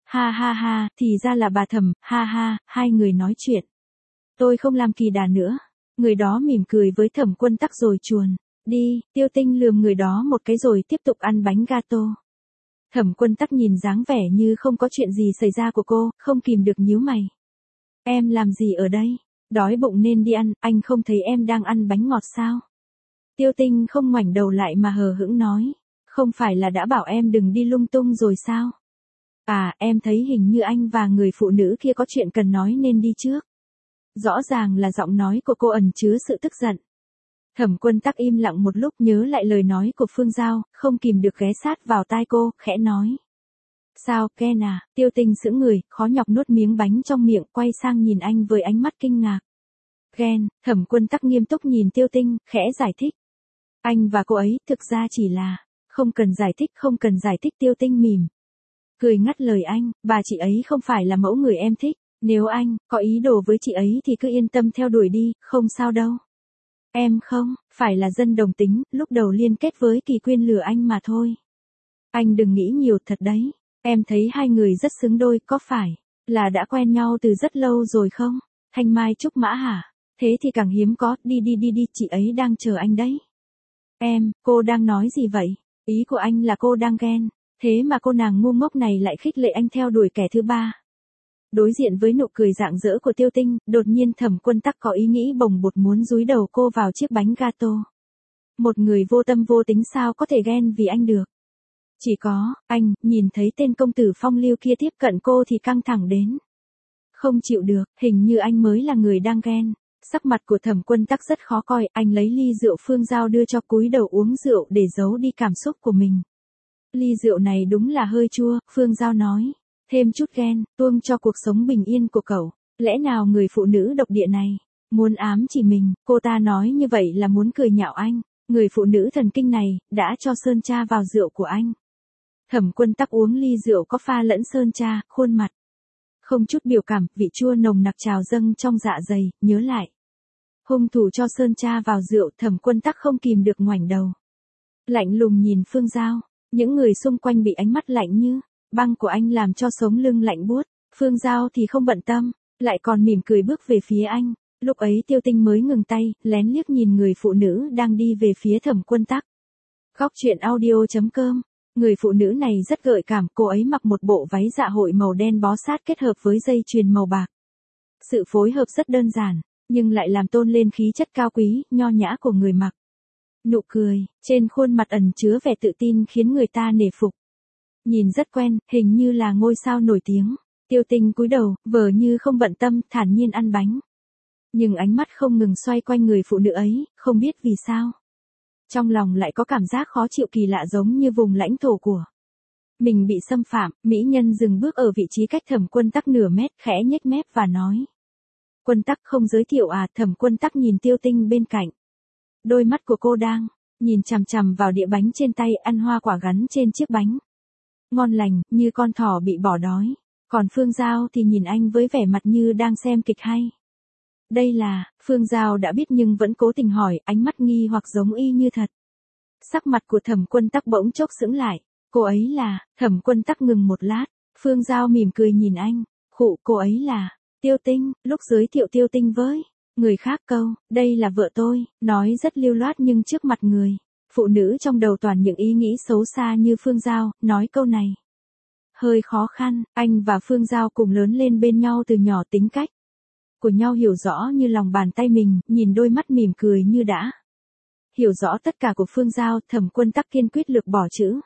Ha ha ha, thì ra là bà Thẩm, ha ha, hai người nói chuyện. Tôi không làm kỳ đà nữa. Người đó mỉm cười với Thẩm Quân Tắc rồi chuồn đi. Tiêu Tinh lườm người đó một cái rồi tiếp tục ăn bánh gato. Thẩm Quân Tắc nhìn dáng vẻ như không có chuyện gì xảy ra của cô, không kìm được nhíu mày. Em làm gì ở đây? Đói bụng nên đi ăn, anh không thấy em đang ăn bánh ngọt sao? Tiêu Tinh không ngoảnh đầu lại mà hờ hững nói. Không phải là đã bảo em đừng đi lung tung rồi sao? À, em thấy hình như anh và người phụ nữ kia có chuyện cần nói nên đi trước. Rõ ràng là giọng nói của cô ẩn chứa sự tức giận. Thẩm Quân Tắc im lặng một lúc nhớ lại lời nói của Phương Giao, không kìm được ghé sát vào tai cô, khẽ nói. Sao, Ken à? Tiêu Tinh sững người, khó nhọc nuốt miếng bánh trong miệng, quay sang nhìn anh với ánh mắt kinh ngạc. Ken, Thẩm Quân Tắc nghiêm túc nhìn Tiêu Tinh, khẽ giải thích. Anh và cô ấy, thực ra chỉ là, không cần giải thích, không cần giải thích. Tiêu Tinh mỉm cười ngắt lời anh, bà chị ấy không phải là mẫu người em thích. Nếu anh có ý đồ với chị ấy thì cứ yên tâm theo đuổi đi, không sao đâu. Em không phải là dân đồng tính, lúc đầu liên kết với Kỳ Quyên lừa anh mà thôi. Anh đừng nghĩ nhiều thật đấy. Em thấy hai người rất xứng đôi, có phải là đã quen nhau từ rất lâu rồi không? Thanh Mai Trúc Mã hả? Thế thì càng hiếm có, đi đi đi đi, chị ấy đang chờ anh đấy. Em, cô đang nói gì vậy? Ý của anh là cô đang ghen, thế mà cô nàng ngu ngốc này lại khích lệ anh theo đuổi kẻ thứ ba. Đối diện với nụ cười rạng rỡ của Tiêu Tinh, đột nhiên Thẩm Quân Tắc có ý nghĩ bồng bột muốn dúi đầu cô vào chiếc bánh gato. Một người vô tâm vô tính sao có thể ghen vì anh được? Chỉ có, anh, nhìn thấy tên công tử phong lưu kia tiếp cận cô thì căng thẳng đến. Không chịu được, hình như anh mới là người đang ghen. Sắc mặt của Thẩm Quân Tắc rất khó coi, anh lấy ly rượu Phương Giao đưa cho, cúi đầu uống rượu để giấu đi cảm xúc của mình. Ly rượu này đúng là hơi chua, Phương Giao nói. Thêm chút ghen, tuông cho cuộc sống bình yên của cậu. Lẽ nào người phụ nữ độc địa này muốn ám chỉ mình? Cô ta nói như vậy là muốn cười nhạo anh. Người phụ nữ thần kinh này đã cho sơn tra vào rượu của anh. Thẩm Quân Tắc uống ly rượu có pha lẫn sơn tra, khuôn mặt không chút biểu cảm, vị chua nồng nặc trào dâng trong dạ dày. Nhớ lại hung thủ cho sơn tra vào rượu, Thẩm Quân Tắc không kìm được ngoảnh đầu, lạnh lùng nhìn Phương Giao. Những người xung quanh bị ánh mắt lạnh như băng của anh làm cho sống lưng lạnh buốt. Phương Giao thì không bận tâm, lại còn mỉm cười bước về phía anh. Lúc ấy Tiêu Tinh mới ngừng tay, lén liếc nhìn người phụ nữ đang đi về phía Thẩm Quân Tắc. Góc truyện audio chấm com. Người phụ nữ này rất gợi cảm, cô ấy mặc một bộ váy dạ hội màu đen bó sát kết hợp với dây chuyền màu bạc. Sự phối hợp rất đơn giản, nhưng lại làm tôn lên khí chất cao quý, nho nhã của người mặc. Nụ cười trên khuôn mặt ẩn chứa vẻ tự tin khiến người ta nể phục. Nhìn rất quen, hình như là ngôi sao nổi tiếng. Tiêu Tinh cúi đầu, vờ như không bận tâm, thản nhiên ăn bánh. Nhưng ánh mắt không ngừng xoay quanh người phụ nữ ấy, không biết vì sao. Trong lòng lại có cảm giác khó chịu kỳ lạ, giống như vùng lãnh thổ của mình bị xâm phạm. Mỹ nhân dừng bước ở vị trí cách Thẩm Quân Tắc nửa mét, khẽ nhếch mép và nói. Quân Tắc không giới thiệu à? Thẩm Quân Tắc nhìn Tiêu Tinh bên cạnh. Đôi mắt của cô đang nhìn chằm chằm vào đĩa bánh trên tay, ăn hoa quả gắn trên chiếc bánh. Ngon lành, như con thỏ bị bỏ đói. Còn Phương Giao thì nhìn anh với vẻ mặt như đang xem kịch hay. Đây là, Phương Giao đã biết nhưng vẫn cố tình hỏi, ánh mắt nghi hoặc giống y như thật. Sắc mặt của Thẩm Quân Tắc bỗng chốc sững lại. Cô ấy là, Thẩm Quân Tắc ngừng một lát. Phương Giao mỉm cười nhìn anh. Khụ, cô ấy là Tiêu Tinh. Lúc giới thiệu Tiêu Tinh với người khác câu, đây là vợ tôi, nói rất lưu loát nhưng trước mặt người phụ nữ trong đầu toàn những ý nghĩ xấu xa như Phương Giao, nói câu này hơi khó khăn. Anh và Phương Giao cùng lớn lên bên nhau từ nhỏ, tính cách của nhau hiểu rõ như lòng bàn tay mình. Nhìn đôi mắt mỉm cười như đã hiểu rõ tất cả của Phương Giao, Thẩm Quân Tắc kiên quyết lược bỏ chữ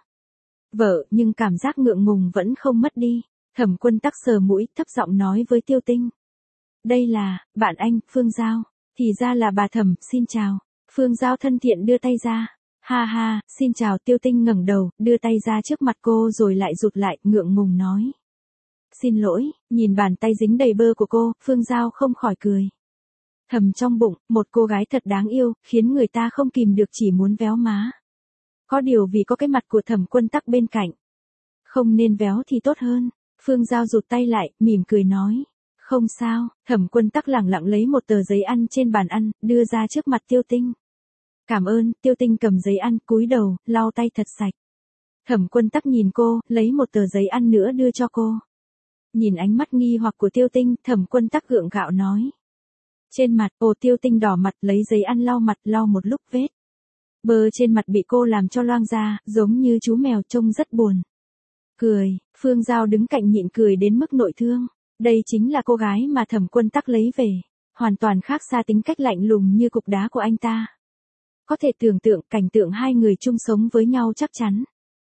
vợ, nhưng cảm giác ngượng ngùng vẫn không mất đi. Thẩm Quân Tắc sờ mũi, thấp giọng nói với Tiêu Tinh. Đây là bạn anh, Phương Giao. Thì ra là bà Thẩm, xin chào. Phương Giao thân thiện đưa tay ra. Ha ha, xin chào. Tiêu Tinh ngẩng đầu, đưa tay ra trước mặt cô rồi lại rụt lại, ngượng ngùng nói. Xin lỗi. Nhìn bàn tay dính đầy bơ của cô, Phương Giao không khỏi cười. Thầm trong bụng, một cô gái thật đáng yêu, khiến người ta không kìm được chỉ muốn véo má. Có điều vì có cái mặt của Thẩm Quân Tắc bên cạnh, không nên véo thì tốt hơn. Phương Giao rụt tay lại, mỉm cười nói. Không sao. Thẩm Quân Tắc lẳng lặng lấy một tờ giấy ăn trên bàn ăn, đưa ra trước mặt Tiêu Tinh. Cảm ơn. Tiêu Tinh cầm giấy ăn, cúi đầu, lau tay thật sạch. Thẩm Quân Tắc nhìn cô, lấy một tờ giấy ăn nữa đưa cho cô. Nhìn ánh mắt nghi hoặc của Tiêu Tinh, Thẩm Quân Tắc gượng gạo nói. Trên mặt, ồ Tiêu Tinh đỏ mặt lấy giấy ăn lau mặt lau một lúc vết. Bơ trên mặt bị cô làm cho loang ra, giống như chú mèo trông rất buồn. Cười, Phương Giao đứng cạnh nhịn cười đến mức nội thương. Đây chính là cô gái mà Thẩm Quân Tắc lấy về. Hoàn toàn khác xa tính cách lạnh lùng như cục đá của anh ta. Có thể tưởng tượng cảnh tượng hai người chung sống với nhau chắc chắn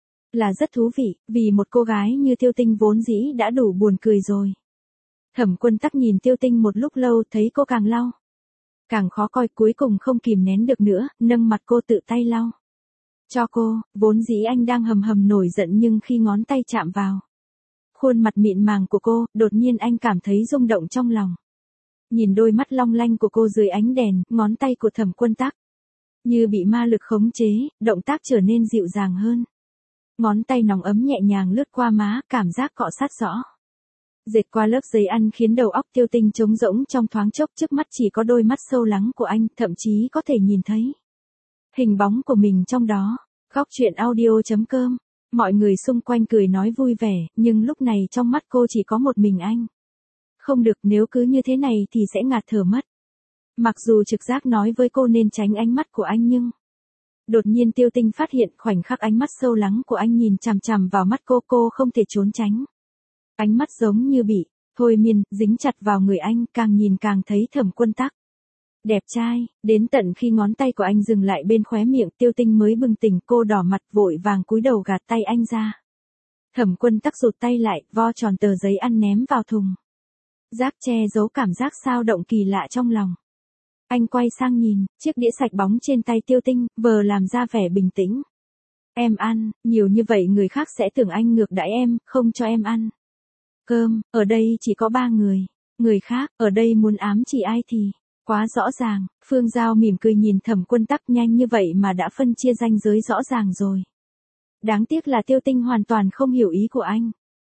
là rất thú vị, vì một cô gái như Tiêu Tinh vốn dĩ đã đủ buồn cười rồi. Thẩm Quân Tắc nhìn Tiêu Tinh một lúc lâu thấy cô càng lau càng khó coi, cuối cùng không kìm nén được nữa, nâng mặt cô tự tay lau cho cô. Vốn dĩ anh đang hầm hầm nổi giận, nhưng khi ngón tay chạm vào khuôn mặt mịn màng của cô, đột nhiên anh cảm thấy rung động trong lòng. Nhìn đôi mắt long lanh của cô dưới ánh đèn, ngón tay của Thẩm Quân Tắc như bị ma lực khống chế, động tác trở nên dịu dàng hơn. Ngón tay nóng ấm nhẹ nhàng lướt qua má, cảm giác cọ sát rõ dệt qua lớp giấy ăn khiến đầu óc Tiêu Tinh trống rỗng trong thoáng chốc, trước mắt chỉ có đôi mắt sâu lắng của anh, thậm chí có thể nhìn thấy hình bóng của mình trong đó. Góc truyện audio chấm com. Mọi người xung quanh cười nói vui vẻ, nhưng lúc này trong mắt cô chỉ có một mình anh. Không được, nếu cứ như thế này thì sẽ ngạt thở mất. Mặc dù trực giác nói với cô nên tránh ánh mắt của anh, nhưng đột nhiên Tiêu Tinh phát hiện khoảnh khắc ánh mắt sâu lắng của anh nhìn chằm chằm vào mắt cô, cô không thể trốn tránh. Ánh mắt giống như bị thôi miên, dính chặt vào người anh, càng nhìn càng thấy Thẩm Quân Tắc đẹp trai, đến tận khi ngón tay của anh dừng lại bên khóe miệng Tiêu Tinh mới bừng tỉnh, cô đỏ mặt vội vàng cúi đầu gạt tay anh ra. Thẩm Quân Tắc rụt tay lại, vo tròn tờ giấy ăn ném vào thùng rác, che giấu cảm giác xao động kỳ lạ trong lòng. Anh quay sang nhìn chiếc đĩa sạch bóng trên tay Tiêu Tinh, vờ làm ra vẻ bình tĩnh. Em ăn, nhiều như vậy người khác sẽ tưởng anh ngược đãi em, không cho em ăn cơm, ở đây chỉ có ba người. Người khác, ở đây muốn ám chỉ ai thì quá rõ ràng. Phương Giao mỉm cười nhìn Thẩm Quân Tắc, nhanh như vậy mà đã phân chia ranh giới rõ ràng rồi. Đáng tiếc là Tiêu Tinh hoàn toàn không hiểu ý của anh.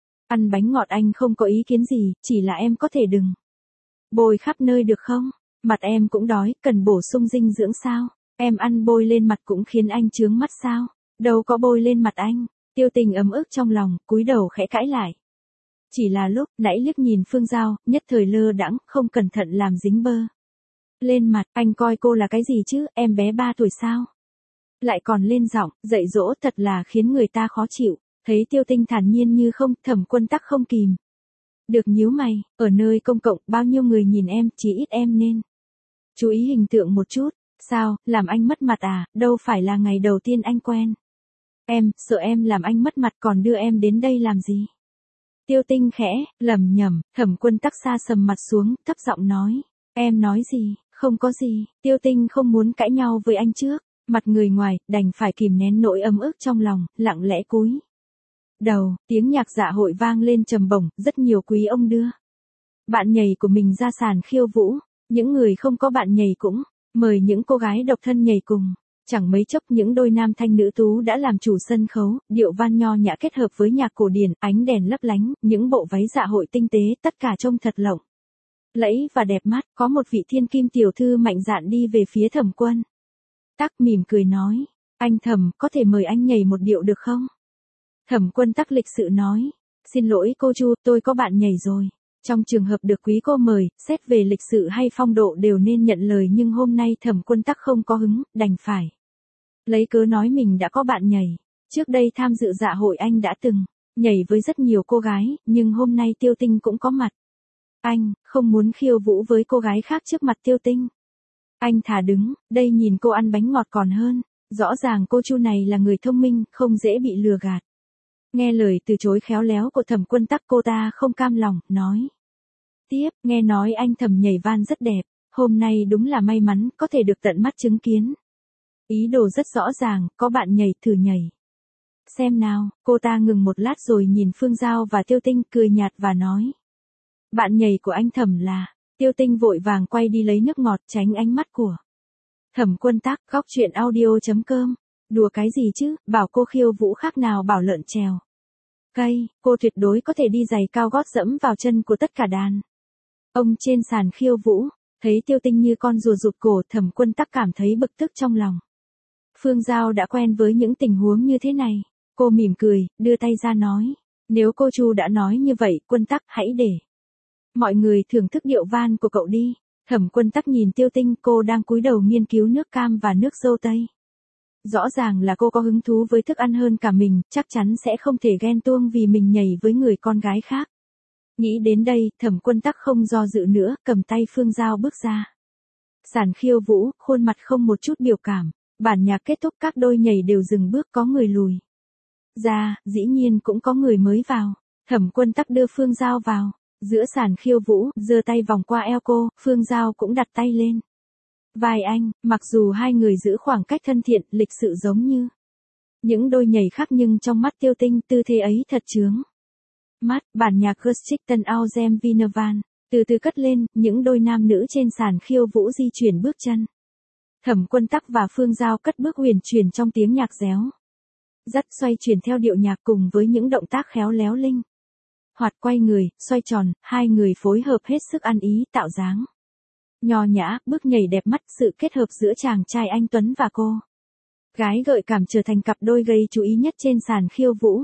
Ăn bánh ngọt anh không có ý kiến gì, chỉ là em có thể đừng bôi khắp nơi được không? Mặt em cũng đói, cần bổ sung dinh dưỡng sao? Em ăn bôi lên mặt cũng khiến anh chướng mắt sao? Đâu có bôi lên mặt anh. Tiêu Tinh ấm ức trong lòng, cúi đầu khẽ cãi lại. Chỉ là lúc nãy liếc nhìn Phương Giao, nhất thời lơ đãng, không cẩn thận làm dính bơ lên mặt. Anh coi cô là cái gì chứ, em bé ba tuổi sao? Lại còn lên giọng, dạy dỗ thật là khiến người ta khó chịu. Thấy Tiêu Tinh thản nhiên như không, Thẩm Quân Tắc không kìm được nhíu mày. Ở nơi công cộng, bao nhiêu người nhìn em, chỉ ít em nên chú ý hình tượng một chút. Sao, làm anh mất mặt à, đâu phải là ngày đầu tiên anh quen em, sợ em làm anh mất mặt còn đưa em đến đây làm gì? Tiêu Tinh khẽ lẩm nhẩm. Thẩm Quân Tắc sa sầm mặt xuống, thấp giọng nói. Em nói gì? Không có gì. Tiêu Tinh không muốn cãi nhau với anh trước mặt người ngoài, đành phải kìm nén nỗi ấm ức trong lòng, lặng lẽ cúi đầu. Tiếng nhạc dạ hội vang lên trầm bổng, rất nhiều quý ông đưa bạn nhảy của mình ra sàn khiêu vũ. Những người không có bạn nhảy cũng mời những cô gái độc thân nhảy cùng. Chẳng mấy chốc những đôi nam thanh nữ tú đã làm chủ sân khấu, điệu van nho nhã kết hợp với nhạc cổ điển, ánh đèn lấp lánh, những bộ váy dạ hội tinh tế, tất cả trông thật lộng lẫy và đẹp mắt. Có một vị thiên kim tiểu thư mạnh dạn đi về phía Thẩm Quân Tắc, mỉm cười nói. Anh Thẩm, có thể mời anh nhảy một điệu được không? Thẩm Quân Tắc lịch sự nói. Xin lỗi cô Chu, tôi có bạn nhảy rồi. Trong trường hợp được quý cô mời, xét về lịch sự hay phong độ đều nên nhận lời, nhưng hôm nay Thẩm Quân Tắc không có hứng, đành phải lấy cớ nói mình đã có bạn nhảy. Trước đây tham dự dạ hội anh đã từng nhảy với rất nhiều cô gái, nhưng hôm nay Tiêu Tinh cũng có mặt. Anh không muốn khiêu vũ với cô gái khác trước mặt Tiêu Tinh. Anh thà đứng đây nhìn cô ăn bánh ngọt còn hơn. Rõ ràng cô Chu này là người thông minh, không dễ bị lừa gạt. Nghe lời từ chối khéo léo của Thẩm Quân Tắc, cô ta không cam lòng, nói tiếp. Nghe nói anh Thẩm nhảy van rất đẹp. Hôm nay đúng là may mắn, có thể được tận mắt chứng kiến. Ý đồ rất rõ ràng, có bạn nhảy, thử nhảy xem nào. Cô ta ngừng một lát rồi nhìn Phương Giao và Tiêu Tinh, cười nhạt và nói. Bạn nhảy của anh Thẩm là. Tiêu Tinh vội vàng quay đi lấy nước ngọt, tránh ánh mắt của Thẩm Quân Tắc. Góc truyện audio chấm com. Đùa cái gì chứ, bảo cô khiêu vũ khác nào bảo lợn trèo cây. Cô tuyệt đối có thể đi giày cao gót dẫm vào chân của tất cả đàn ông trên sàn khiêu vũ. Thấy Tiêu Tinh như con rùa rụt cổ, Thẩm Quân Tắc cảm thấy bực tức trong lòng. Phương Giao đã quen với những tình huống như thế này. Cô mỉm cười, đưa tay ra nói. Nếu cô Chu đã nói như vậy, Quân Tắc hãy để mọi người thưởng thức điệu van của cậu đi. Thẩm Quân Tắc nhìn Tiêu Tinh, cô đang cúi đầu nghiên cứu nước cam và nước dâu tây. Rõ ràng là cô có hứng thú với thức ăn hơn cả mình, chắc chắn sẽ không thể ghen tuông vì mình nhảy với người con gái khác. Nghĩ đến đây, Thẩm Quân Tắc không do dự nữa, cầm tay Phương Giao bước ra. Sàn khiêu vũ, khuôn mặt không một chút biểu cảm. Bản nhạc kết thúc các đôi nhảy đều dừng bước, có người lùi ra, dĩ nhiên cũng có người mới vào. Thẩm Quân Tắc đưa Phương Giao vào. Giữa sàn khiêu vũ, giơ tay vòng qua eo cô, Phương Giao cũng đặt tay lên vai anh, mặc dù hai người giữ khoảng cách thân thiện, lịch sự giống như những đôi nhảy khác, nhưng trong mắt Tiêu Tinh, tư thế ấy thật chướng mắt. Bản nhạc Geschichten aus dem Wienerwald từ từ cất lên, những đôi nam nữ trên sàn khiêu vũ di chuyển bước chân. Thẩm Quân Tắc và Phương Giao cất bước huyền chuyển trong tiếng nhạc réo dắt, xoay chuyển theo điệu nhạc cùng với những động tác khéo léo linh hoạt, quay người, xoay tròn, hai người phối hợp hết sức ăn ý, tạo dáng nho nhã, bước nhảy đẹp mắt. Sự kết hợp giữa chàng trai anh tuấn và cô gái gợi cảm trở thành cặp đôi gây chú ý nhất trên sàn khiêu vũ.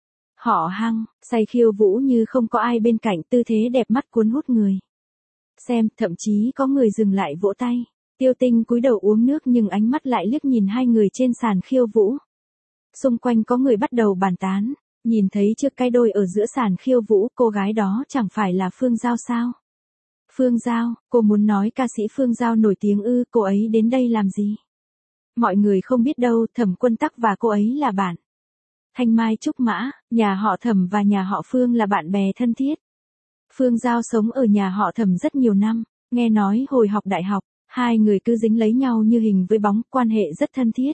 Họ hăng say khiêu vũ như không có ai bên cạnh, tư thế đẹp mắt cuốn hút người xem, thậm chí có người dừng lại vỗ tay. Tiêu Tinh cúi đầu uống nước nhưng ánh mắt lại liếc nhìn hai người trên sàn khiêu vũ. Xung quanh có người bắt đầu bàn tán. Nhìn thấy chiếc cái đôi ở giữa sàn khiêu vũ, cô gái đó chẳng phải là Phương Giao sao? Phương Giao, cô muốn nói ca sĩ Phương Giao nổi tiếng ư? Cô ấy đến đây làm gì? Mọi người không biết đâu, Thẩm Quân Tắc và cô ấy là bạn thanh mai trúc mã, nhà họ Thẩm và nhà họ Phương là bạn bè thân thiết. Phương Giao sống ở nhà họ Thẩm rất nhiều năm, nghe nói hồi học đại học, hai người cứ dính lấy nhau như hình với bóng, quan hệ rất thân thiết.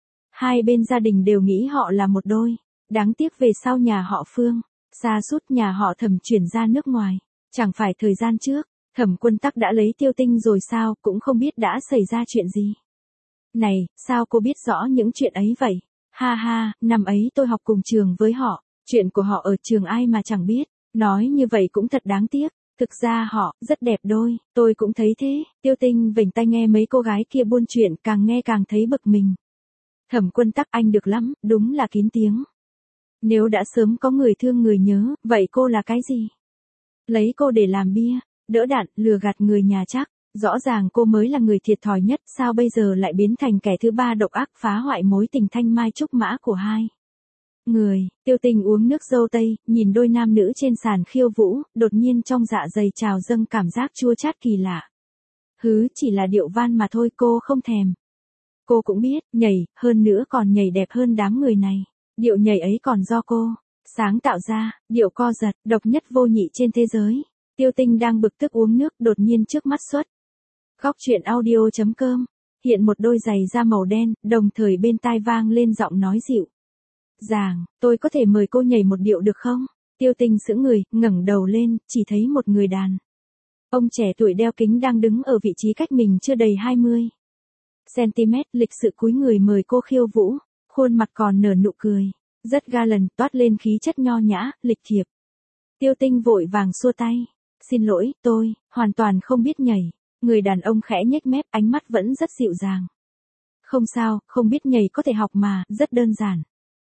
Hai bên gia đình đều nghĩ họ là một đôi. Đáng tiếc về sau nhà họ Phương sa sút, nhà họ Thẩm chuyển ra nước ngoài. Chẳng phải thời gian trước, Thẩm Quân Tắc đã lấy Tiêu Tinh rồi sao, cũng không biết đã xảy ra chuyện gì. Này, sao cô biết rõ những chuyện ấy vậy? Ha ha, năm ấy tôi học cùng trường với họ, chuyện của họ ở trường ai mà chẳng biết. Nói như vậy cũng thật đáng tiếc. Thực ra họ rất đẹp đôi, tôi cũng thấy thế. Tiêu Tinh vểnh tai nghe mấy cô gái kia buôn chuyện, càng nghe càng thấy bực mình. Thẩm Quân Tắc, anh được lắm, đúng là kín tiếng. Nếu đã sớm có người thương người nhớ, vậy cô là cái gì? Lấy cô để làm bia, đỡ đạn, lừa gạt người nhà chắc. Rõ ràng cô mới là người thiệt thòi nhất, sao bây giờ lại biến thành kẻ thứ ba độc ác phá hoại mối tình thanh mai trúc mã của hai người. Tiêu Tinh uống nước dâu tây, nhìn đôi nam nữ trên sàn khiêu vũ, đột nhiên trong dạ dày trào dâng cảm giác chua chát kỳ lạ. Hứ, chỉ là điệu van mà thôi, cô không thèm. Cô cũng biết, nhảy, hơn nữa còn nhảy đẹp hơn đám người này. Điệu nhảy ấy còn do cô sáng tạo ra, điệu co giật, độc nhất vô nhị trên thế giới. Tiêu Tinh đang bực tức uống nước, đột nhiên trước mắt xuất góc truyện audio chấm com hiện một đôi giày da màu đen, đồng thời bên tai vang lên giọng nói dịu dàng, tôi có thể mời cô nhảy một điệu được không? Tiêu Tinh sững người, ngẩng đầu lên, chỉ thấy một người đàn ông trẻ tuổi đeo kính đang đứng ở vị trí cách mình chưa đầy hai mươi xăng-ti-mét, lịch sự cúi người mời cô khiêu vũ, khuôn mặt còn nở nụ cười rất ga lần, toát lên khí chất nho nhã, lịch thiệp. Tiêu Tinh vội vàng xua tay, xin lỗi, tôi hoàn toàn không biết nhảy. Người đàn ông khẽ nhếch mép, ánh mắt vẫn rất dịu dàng. Không sao, không biết nhảy có thể học mà, rất đơn giản.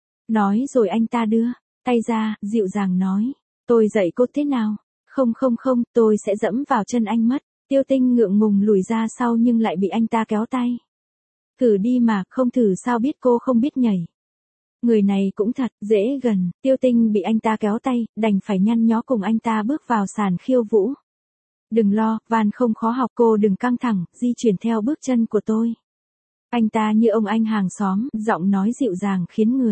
Nói rồi anh ta đưa tay ra, dịu dàng nói, tôi dạy cô thế nào? Không không không, tôi sẽ dẫm vào chân anh mất. Tiêu Tinh ngượng ngùng lùi ra sau nhưng lại bị anh ta kéo tay. Thử đi mà, không thử sao biết cô không biết nhảy. Người này cũng thật, dễ gần. Tiêu Tinh bị anh ta kéo tay, đành phải nhăn nhó cùng anh ta bước vào sàn khiêu vũ. Đừng lo, van không khó học, cô đừng căng thẳng, di chuyển theo bước chân của tôi. Anh ta như ông anh hàng xóm, giọng nói dịu dàng khiến người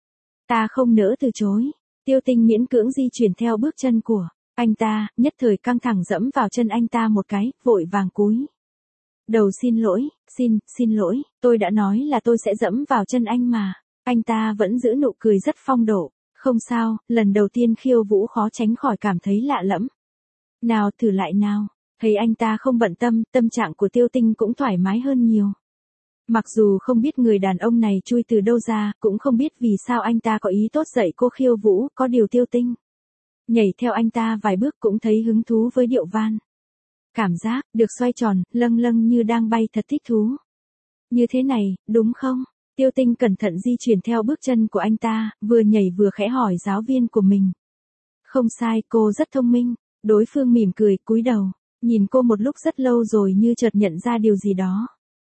ta không nỡ từ chối. Tiêu Tinh miễn cưỡng di chuyển theo bước chân của anh ta, nhất thời căng thẳng dẫm vào chân anh ta một cái, vội vàng cúi đầu xin lỗi, xin, xin lỗi, tôi đã nói là tôi sẽ dẫm vào chân anh mà. Anh ta vẫn giữ nụ cười rất phong độ, không sao, lần đầu tiên khiêu vũ khó tránh khỏi cảm thấy lạ lẫm. Nào thử lại nào, thấy anh ta không bận tâm, tâm trạng của Tiêu Tinh cũng thoải mái hơn nhiều. Mặc dù không biết người đàn ông này chui từ đâu ra, cũng không biết vì sao anh ta có ý tốt dạy cô khiêu vũ, có điều Tiêu Tinh nhảy theo anh ta vài bước cũng thấy hứng thú với điệu van. Cảm giác được xoay tròn, lâng lâng như đang bay thật thích thú. Như thế này, đúng không? Tiêu Tinh cẩn thận di chuyển theo bước chân của anh ta, vừa nhảy vừa khẽ hỏi giáo viên của mình. Không sai, cô rất thông minh. Đối phương mỉm cười, cúi đầu, nhìn cô một lúc rất lâu rồi như chợt nhận ra điều gì đó.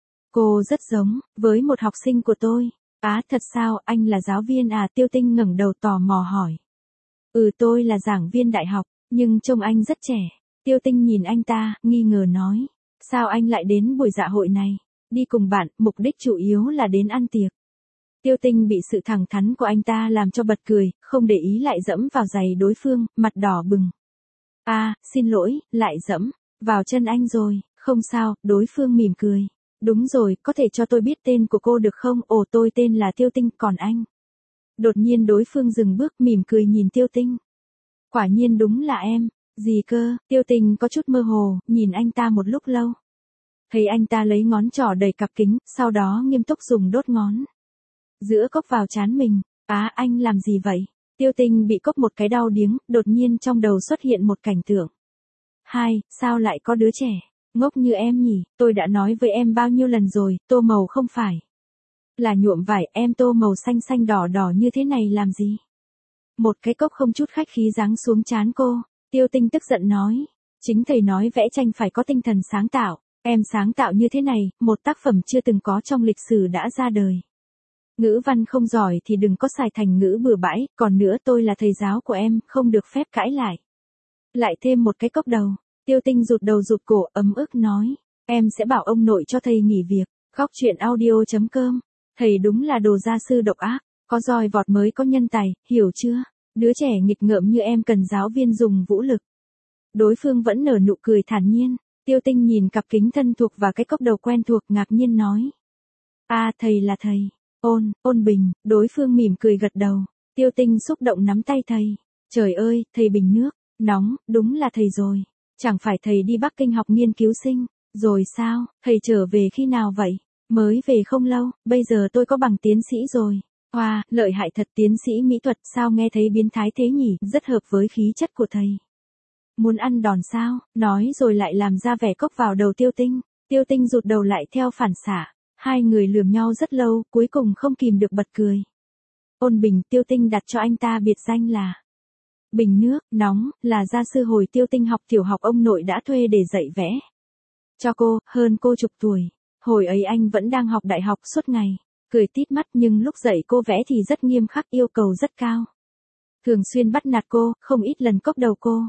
Cô rất giống với một học sinh của tôi. Á, thật sao, anh là giáo viên à? Tiêu Tinh ngẩng đầu tò mò hỏi. Ừ, tôi là giảng viên đại học, nhưng trông anh rất trẻ. Tiêu Tinh nhìn anh ta, nghi ngờ nói. Sao anh lại đến buổi dạ hội này? Đi cùng bạn, mục đích chủ yếu là đến ăn tiệc. Tiêu Tinh bị sự thẳng thắn của anh ta làm cho bật cười, không để ý lại dẫm vào giày đối phương, mặt đỏ bừng. À, xin lỗi, lại dẫm vào chân anh rồi. Không sao, đối phương mỉm cười. Đúng rồi, có thể cho tôi biết tên của cô được không? Ồ, tôi tên là Tiêu Tinh, còn anh? Đột nhiên đối phương dừng bước, mỉm cười nhìn Tiêu Tinh. Quả nhiên đúng là em. Gì cơ? Tiêu Tinh có chút mơ hồ, nhìn anh ta một lúc lâu. Thấy anh ta lấy ngón trỏ đẩy cặp kính, sau đó nghiêm túc dùng đốt ngón giữa cốc vào trán mình. Á, à, anh làm gì vậy? Tiêu Tinh bị cốc một cái đau điếng, đột nhiên trong đầu xuất hiện một cảnh tượng. Hai, sao lại có đứa trẻ ngốc như em nhỉ? Tôi đã nói với em bao nhiêu lần rồi, tô màu không phải là nhuộm vải, em tô màu xanh xanh đỏ đỏ như thế này làm gì? Một cái cốc không chút khách khí giáng xuống trán cô. Tiêu Tinh tức giận nói. Chính thầy nói vẽ tranh phải có tinh thần sáng tạo. Em sáng tạo như thế này, một tác phẩm chưa từng có trong lịch sử đã ra đời. Ngữ văn không giỏi thì đừng có xài thành ngữ bừa bãi, còn nữa tôi là thầy giáo của em, không được phép cãi lại. Lại thêm một cái cốc đầu. Tiêu Tinh rụt đầu rụt cổ, ấm ức nói. Em sẽ bảo ông nội cho thầy nghỉ việc. Góc truyện audio chấm com. Thầy đúng là đồ gia sư độc ác, có roi vọt mới có nhân tài, hiểu chưa? Đứa trẻ nghịch ngợm như em cần giáo viên dùng vũ lực. Đối phương vẫn nở nụ cười thản nhiên. Tiêu Tinh nhìn cặp kính thân thuộc và cái cốc đầu quen thuộc, ngạc nhiên nói. À, thầy là thầy. Ôn, Ôn Bình. Đối phương mỉm cười gật đầu. Tiêu Tinh xúc động nắm tay thầy. Trời ơi, thầy Bình nước, nóng, đúng là thầy rồi. Chẳng phải thầy đi Bắc Kinh học nghiên cứu sinh, rồi sao? Thầy trở về khi nào vậy? Mới về không lâu, bây giờ tôi có bằng tiến sĩ rồi. Wow, lợi hại thật, tiến sĩ mỹ thuật, sao nghe thấy biến thái thế nhỉ? Rất hợp với khí chất của thầy. Muốn ăn đòn sao? Nói rồi lại làm ra vẻ cốc vào đầu Tiêu Tinh. Tiêu Tinh rụt đầu lại theo phản xạ. Hai người lườm nhau rất lâu, cuối cùng không kìm được bật cười. Ôn Bình, Tiêu Tinh đặt cho anh ta biệt danh là Bình nước, nóng, là gia sư hồi Tiêu Tinh học tiểu học ông nội đã thuê để dạy vẽ cho cô, hơn cô chục tuổi. Hồi ấy anh vẫn đang học đại học suốt ngày, cười tít mắt, nhưng lúc dạy cô vẽ thì rất nghiêm khắc, yêu cầu rất cao. Thường xuyên bắt nạt cô, không ít lần cốc đầu cô.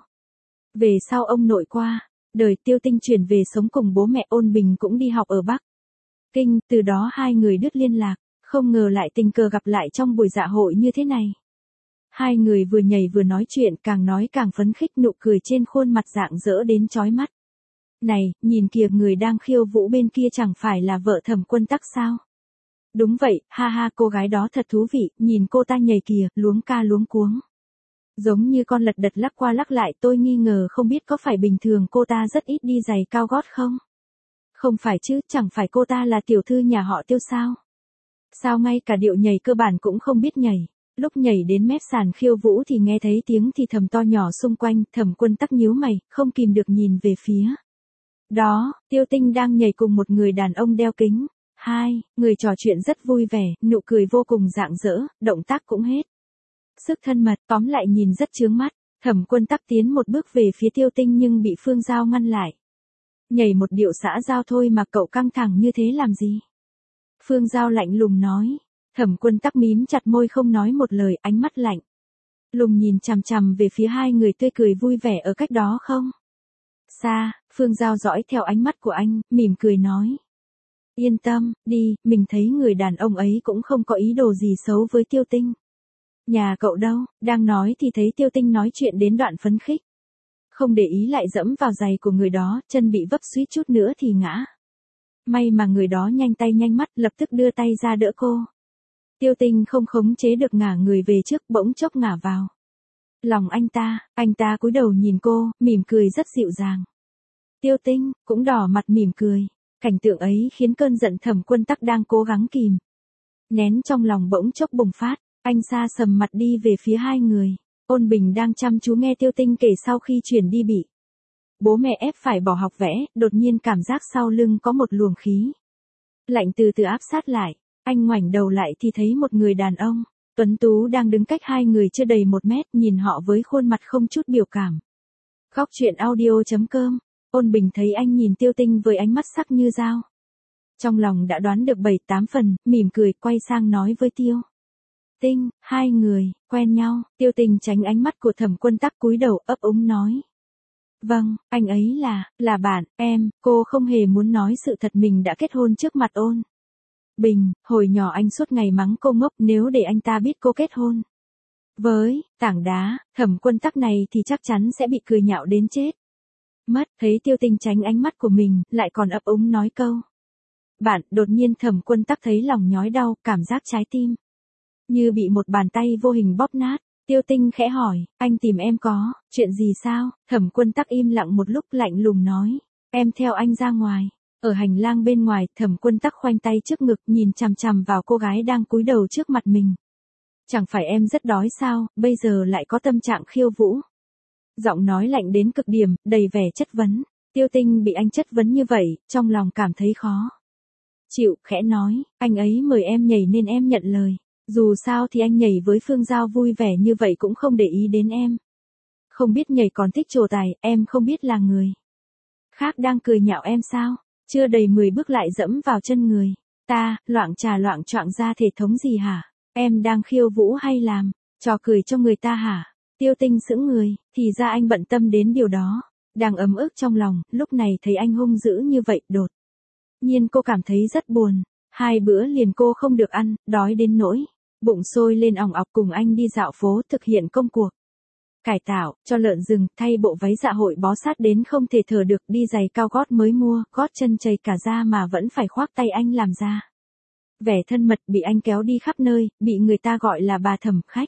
Về sau ông nội qua đời, Tiêu Tinh chuyển về sống cùng bố mẹ, Ôn Bình cũng đi học ở Bắc Kinh, từ đó hai người đứt liên lạc, không ngờ lại tình cờ gặp lại trong buổi dạ hội như thế này. Hai người vừa nhảy vừa nói chuyện, càng nói càng phấn khích, nụ cười trên khuôn mặt rạng rỡ đến chói mắt. Này, nhìn kìa, người đang khiêu vũ bên kia chẳng phải là vợ Thẩm Quân Tắc sao? Đúng vậy, ha ha, cô gái đó thật thú vị, nhìn cô ta nhảy kìa, luống ca luống cuống. Giống như con lật đật lắc qua lắc lại, tôi nghi ngờ không biết có phải bình thường cô ta rất ít đi giày cao gót không? Không phải chứ, chẳng phải cô ta là tiểu thư nhà họ Tiêu sao? Sao ngay cả điệu nhảy cơ bản cũng không biết nhảy? Lúc nhảy đến mép sàn khiêu vũ thì nghe thấy tiếng thì thầm to nhỏ xung quanh, Thẩm Quân Tắc nhíu mày, không kìm được nhìn về phía đó. Tiêu Tinh đang nhảy cùng một người đàn ông đeo kính. Hai người trò chuyện rất vui vẻ, nụ cười vô cùng rạng rỡ, động tác cũng hết sức thân mật, tóm lại nhìn rất chướng mắt. Thẩm Quân Tắc tiến một bước về phía Tiêu Tinh nhưng bị Phương Giao ngăn lại. Nhảy một điệu xã giao thôi mà cậu căng thẳng như thế làm gì? Phương Giao lạnh lùng nói. Thẩm Quân Tắc mím chặt môi không nói một lời, ánh mắt lạnh lùng nhìn chằm chằm về phía hai người tươi cười vui vẻ ở cách đó không xa. Phương Giao dõi theo ánh mắt của anh, mỉm cười nói. Yên tâm, đi, mình thấy người đàn ông ấy cũng không có ý đồ gì xấu với Tiêu Tinh. Nhà cậu đâu? Đang nói thì thấy Tiêu Tinh nói chuyện đến đoạn phấn khích. Không để ý lại dẫm vào giày của người đó, chân bị vấp suýt chút nữa thì ngã. May mà người đó nhanh tay nhanh mắt, lập tức đưa tay ra đỡ cô. Tiêu Tinh không khống chế được ngả người về trước, bỗng chốc ngả vào lòng anh ta. Anh ta cúi đầu nhìn cô, mỉm cười rất dịu dàng. Tiêu Tinh cũng đỏ mặt mỉm cười. Cảnh tượng ấy khiến cơn giận Thẩm Quân Tắc đang cố gắng kìm nén trong lòng bỗng chốc bùng phát. Anh xa sầm mặt đi về phía hai người. Ôn Bình đang chăm chú nghe Tiêu Tinh kể sau khi chuyển đi bị bố mẹ ép phải bỏ học vẽ, đột nhiên cảm giác sau lưng có một luồng khí lạnh từ từ áp sát lại. Anh ngoảnh đầu lại thì thấy một người đàn ông, tuấn tú đang đứng cách hai người chưa đầy một mét, nhìn họ với khuôn mặt không chút biểu cảm. Khóc chuyện audio chấm com, Ôn Bình thấy anh nhìn Tiêu Tinh với ánh mắt sắc như dao. Trong lòng đã đoán được bảy tám phần, mỉm cười quay sang nói với Tiêu Tinh, hai người, quen nhau. Tiêu Tinh tránh ánh mắt của Thẩm Quân Tắc, cúi đầu ấp úng nói. Vâng, anh ấy là, là bạn, em. Cô không hề muốn nói sự thật mình đã kết hôn trước mặt Ôn Bình. Hồi nhỏ anh suốt ngày mắng cô ngốc, nếu để anh ta biết cô kết hôn với tảng đá, Thẩm Quân Tắc này thì chắc chắn sẽ bị cười nhạo đến chết mất. Thấy Tiêu Tinh tránh ánh mắt của mình, lại còn ấp úng nói câu bạn, đột nhiên Thẩm Quân Tắc thấy lòng nhói đau, cảm giác trái tim như bị một bàn tay vô hình bóp nát. Tiêu Tinh khẽ hỏi, anh tìm em có chuyện gì sao? Thẩm Quân Tắc im lặng một lúc, lạnh lùng nói, em theo anh ra ngoài. Ở hành lang bên ngoài, Thẩm Quân Tắc khoanh tay trước ngực, nhìn chằm chằm vào cô gái đang cúi đầu trước mặt mình. Chẳng phải em rất đói sao, bây giờ lại có tâm trạng khiêu vũ? Giọng nói lạnh đến cực điểm, đầy vẻ chất vấn. Tiêu Tinh bị anh chất vấn như vậy, trong lòng cảm thấy khó chịu, khẽ nói, anh ấy mời em nhảy nên em nhận lời. Dù sao thì anh nhảy với Phương Giao vui vẻ như vậy cũng không để ý đến em. Không biết nhảy còn thích trổ tài, em không biết là người khác đang cười nhạo em sao? Chưa đầy mười bước lại dẫm vào chân người ta, loạng trà loạng choạng ra thể thống gì hả? Em đang khiêu vũ hay làm trò cười cho người ta hả? Tiêu Tinh sững người, thì ra anh bận tâm đến điều đó. Đang ấm ức trong lòng, lúc này thấy anh hung dữ như vậy, đột nhiên cô cảm thấy rất buồn. Hai bữa liền cô không được ăn, đói đến nỗi bụng sôi lên òng ọc, cùng anh đi dạo phố thực hiện công cuộc cải tạo cho lợn rừng, thay bộ váy dạ hội bó sát đến không thể thở được, đi giày cao gót mới mua, gót chân chầy cả da mà vẫn phải khoác tay anh làm ra vẻ thân mật, bị anh kéo đi khắp nơi, bị người ta gọi là bà Thẩm, khách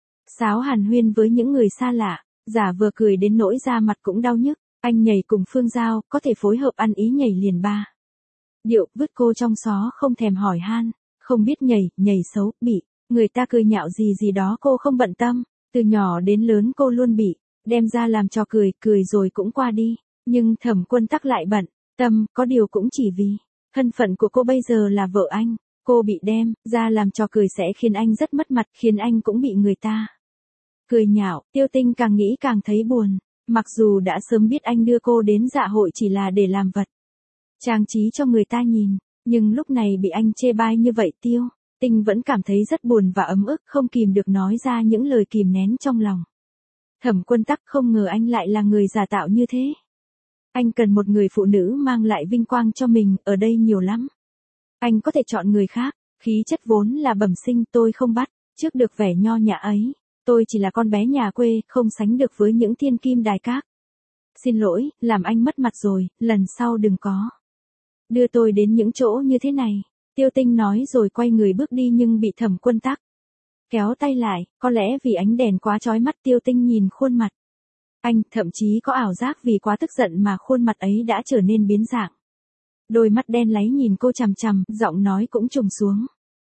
sáo hàn huyên với những người xa lạ, giả vừa cười đến nỗi da mặt cũng đau nhức. Anh nhảy cùng Phương Giao, có thể phối hợp ăn ý nhảy liền ba điệu, vứt cô trong xó không thèm hỏi han. Không biết nhảy, nhảy xấu, bị người ta cười nhạo gì gì đó cô không bận tâm. Từ nhỏ đến lớn cô luôn bị đem ra làm trò cười, cười rồi cũng qua đi. Nhưng Thẩm Quân Tắc lại bận tâm, có điều cũng chỉ vì thân phận của cô bây giờ là vợ anh. Cô bị đem ra làm trò cười sẽ khiến anh rất mất mặt, khiến anh cũng bị người ta cười nhạo. Tiêu Tinh càng nghĩ càng thấy buồn. Mặc dù đã sớm biết anh đưa cô đến dạ hội chỉ là để làm vật trang trí cho người ta nhìn, nhưng lúc này bị anh chê bai như vậy, Tiêu Tinh vẫn cảm thấy rất buồn và ấm ức, không kìm được nói ra những lời kìm nén trong lòng. Thẩm Quân Tắc, không ngờ anh lại là người giả tạo như thế. Anh cần một người phụ nữ mang lại vinh quang cho mình, ở đây nhiều lắm. Anh có thể chọn người khác, khí chất vốn là bẩm sinh, tôi không bắt trước được vẻ nho nhã ấy. Tôi chỉ là con bé nhà quê, không sánh được với những thiên kim đài các. Xin lỗi, làm anh mất mặt rồi, lần sau đừng có đưa tôi đến những chỗ như thế này. Tiêu Tinh nói rồi quay người bước đi, nhưng bị Thẩm Quân Tắc kéo tay lại. Có lẽ vì ánh đèn quá chói mắt, Tiêu Tinh nhìn khuôn mặt anh, thậm chí có ảo giác vì quá tức giận mà khuôn mặt ấy đã trở nên biến dạng. Đôi mắt đen láy nhìn cô chằm chằm, giọng nói cũng trùng xuống.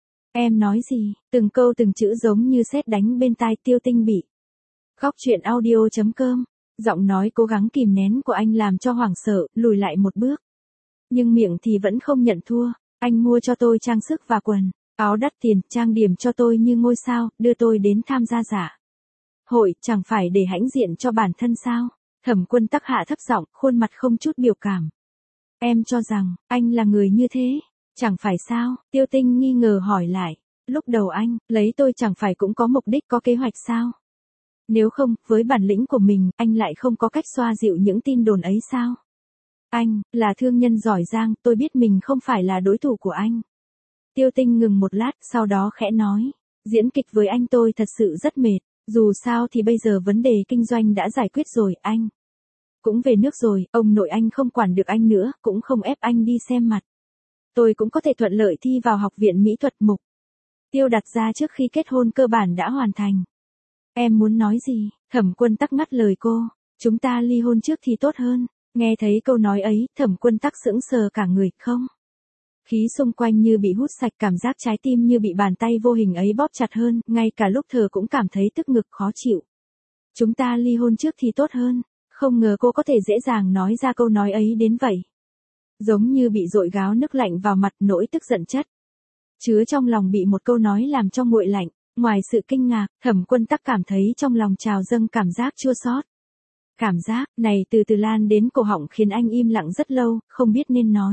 Em nói gì? Từng câu từng chữ giống như sét đánh bên tai. Tiêu Tinh bị khóc chuyện audio chấm com. Giọng nói cố gắng kìm nén của anh làm cho hoảng sợ, lùi lại một bước. Nhưng miệng thì vẫn không nhận thua. Anh mua cho tôi trang sức và quần áo đắt tiền, trang điểm cho tôi như ngôi sao, đưa tôi đến tham gia dạ hội, chẳng phải để hãnh diện cho bản thân sao? Thẩm Quân Tắc hạ thấp giọng, khuôn mặt không chút biểu cảm. Em cho rằng anh là người như thế, chẳng phải sao? Tiêu Tinh nghi ngờ hỏi lại. Lúc đầu anh lấy tôi chẳng phải cũng có mục đích, có kế hoạch sao? Nếu không, với bản lĩnh của mình, anh lại không có cách xoa dịu những tin đồn ấy sao? Anh là thương nhân giỏi giang, tôi biết mình không phải là đối thủ của anh. Tiêu Tinh ngừng một lát, sau đó khẽ nói, diễn kịch với anh tôi thật sự rất mệt. Dù sao thì bây giờ vấn đề kinh doanh đã giải quyết rồi, anh cũng về nước rồi, ông nội anh không quản được anh nữa, cũng không ép anh đi xem mặt. Tôi cũng có thể thuận lợi thi vào học viện mỹ thuật. Mục tiêu đặt ra trước khi kết hôn cơ bản đã hoàn thành. Em muốn nói gì? Thẩm Quân Tắc ngắt lời cô. Chúng ta ly hôn trước thì tốt hơn. Nghe thấy câu nói ấy, Thẩm Quân Tắc sững sờ cả người, không. Khí xung quanh như bị hút sạch, cảm giác trái tim như bị bàn tay vô hình ấy bóp chặt hơn, ngay cả lúc thở cũng cảm thấy tức ngực khó chịu. Chúng ta ly hôn trước thì tốt hơn. Không ngờ cô có thể dễ dàng nói ra câu nói ấy đến vậy. Giống như bị dội gáo nước lạnh vào mặt, nỗi tức giận chất chứa trong lòng bị một câu nói làm cho nguội lạnh. Ngoài sự kinh ngạc, Thẩm Quân Tắc cảm thấy trong lòng trào dâng cảm giác chua xót. Cảm giác này từ từ lan đến cổ họng khiến anh im lặng rất lâu, không biết nên nói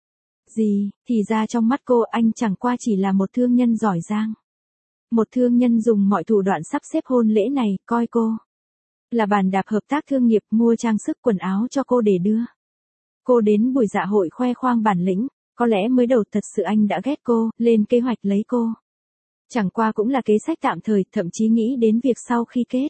gì, thì ra trong mắt cô anh chẳng qua chỉ là một thương nhân giỏi giang. Một thương nhân dùng mọi thủ đoạn sắp xếp hôn lễ này, coi cô là bàn đạp hợp tác thương nghiệp, mua trang sức quần áo cho cô để đưa cô đến buổi dạ hội khoe khoang bản lĩnh. Có lẽ mới đầu thật sự anh đã ghét cô, lên kế hoạch lấy cô. Chẳng qua cũng là kế sách tạm thời, thậm chí nghĩ đến việc sau khi kết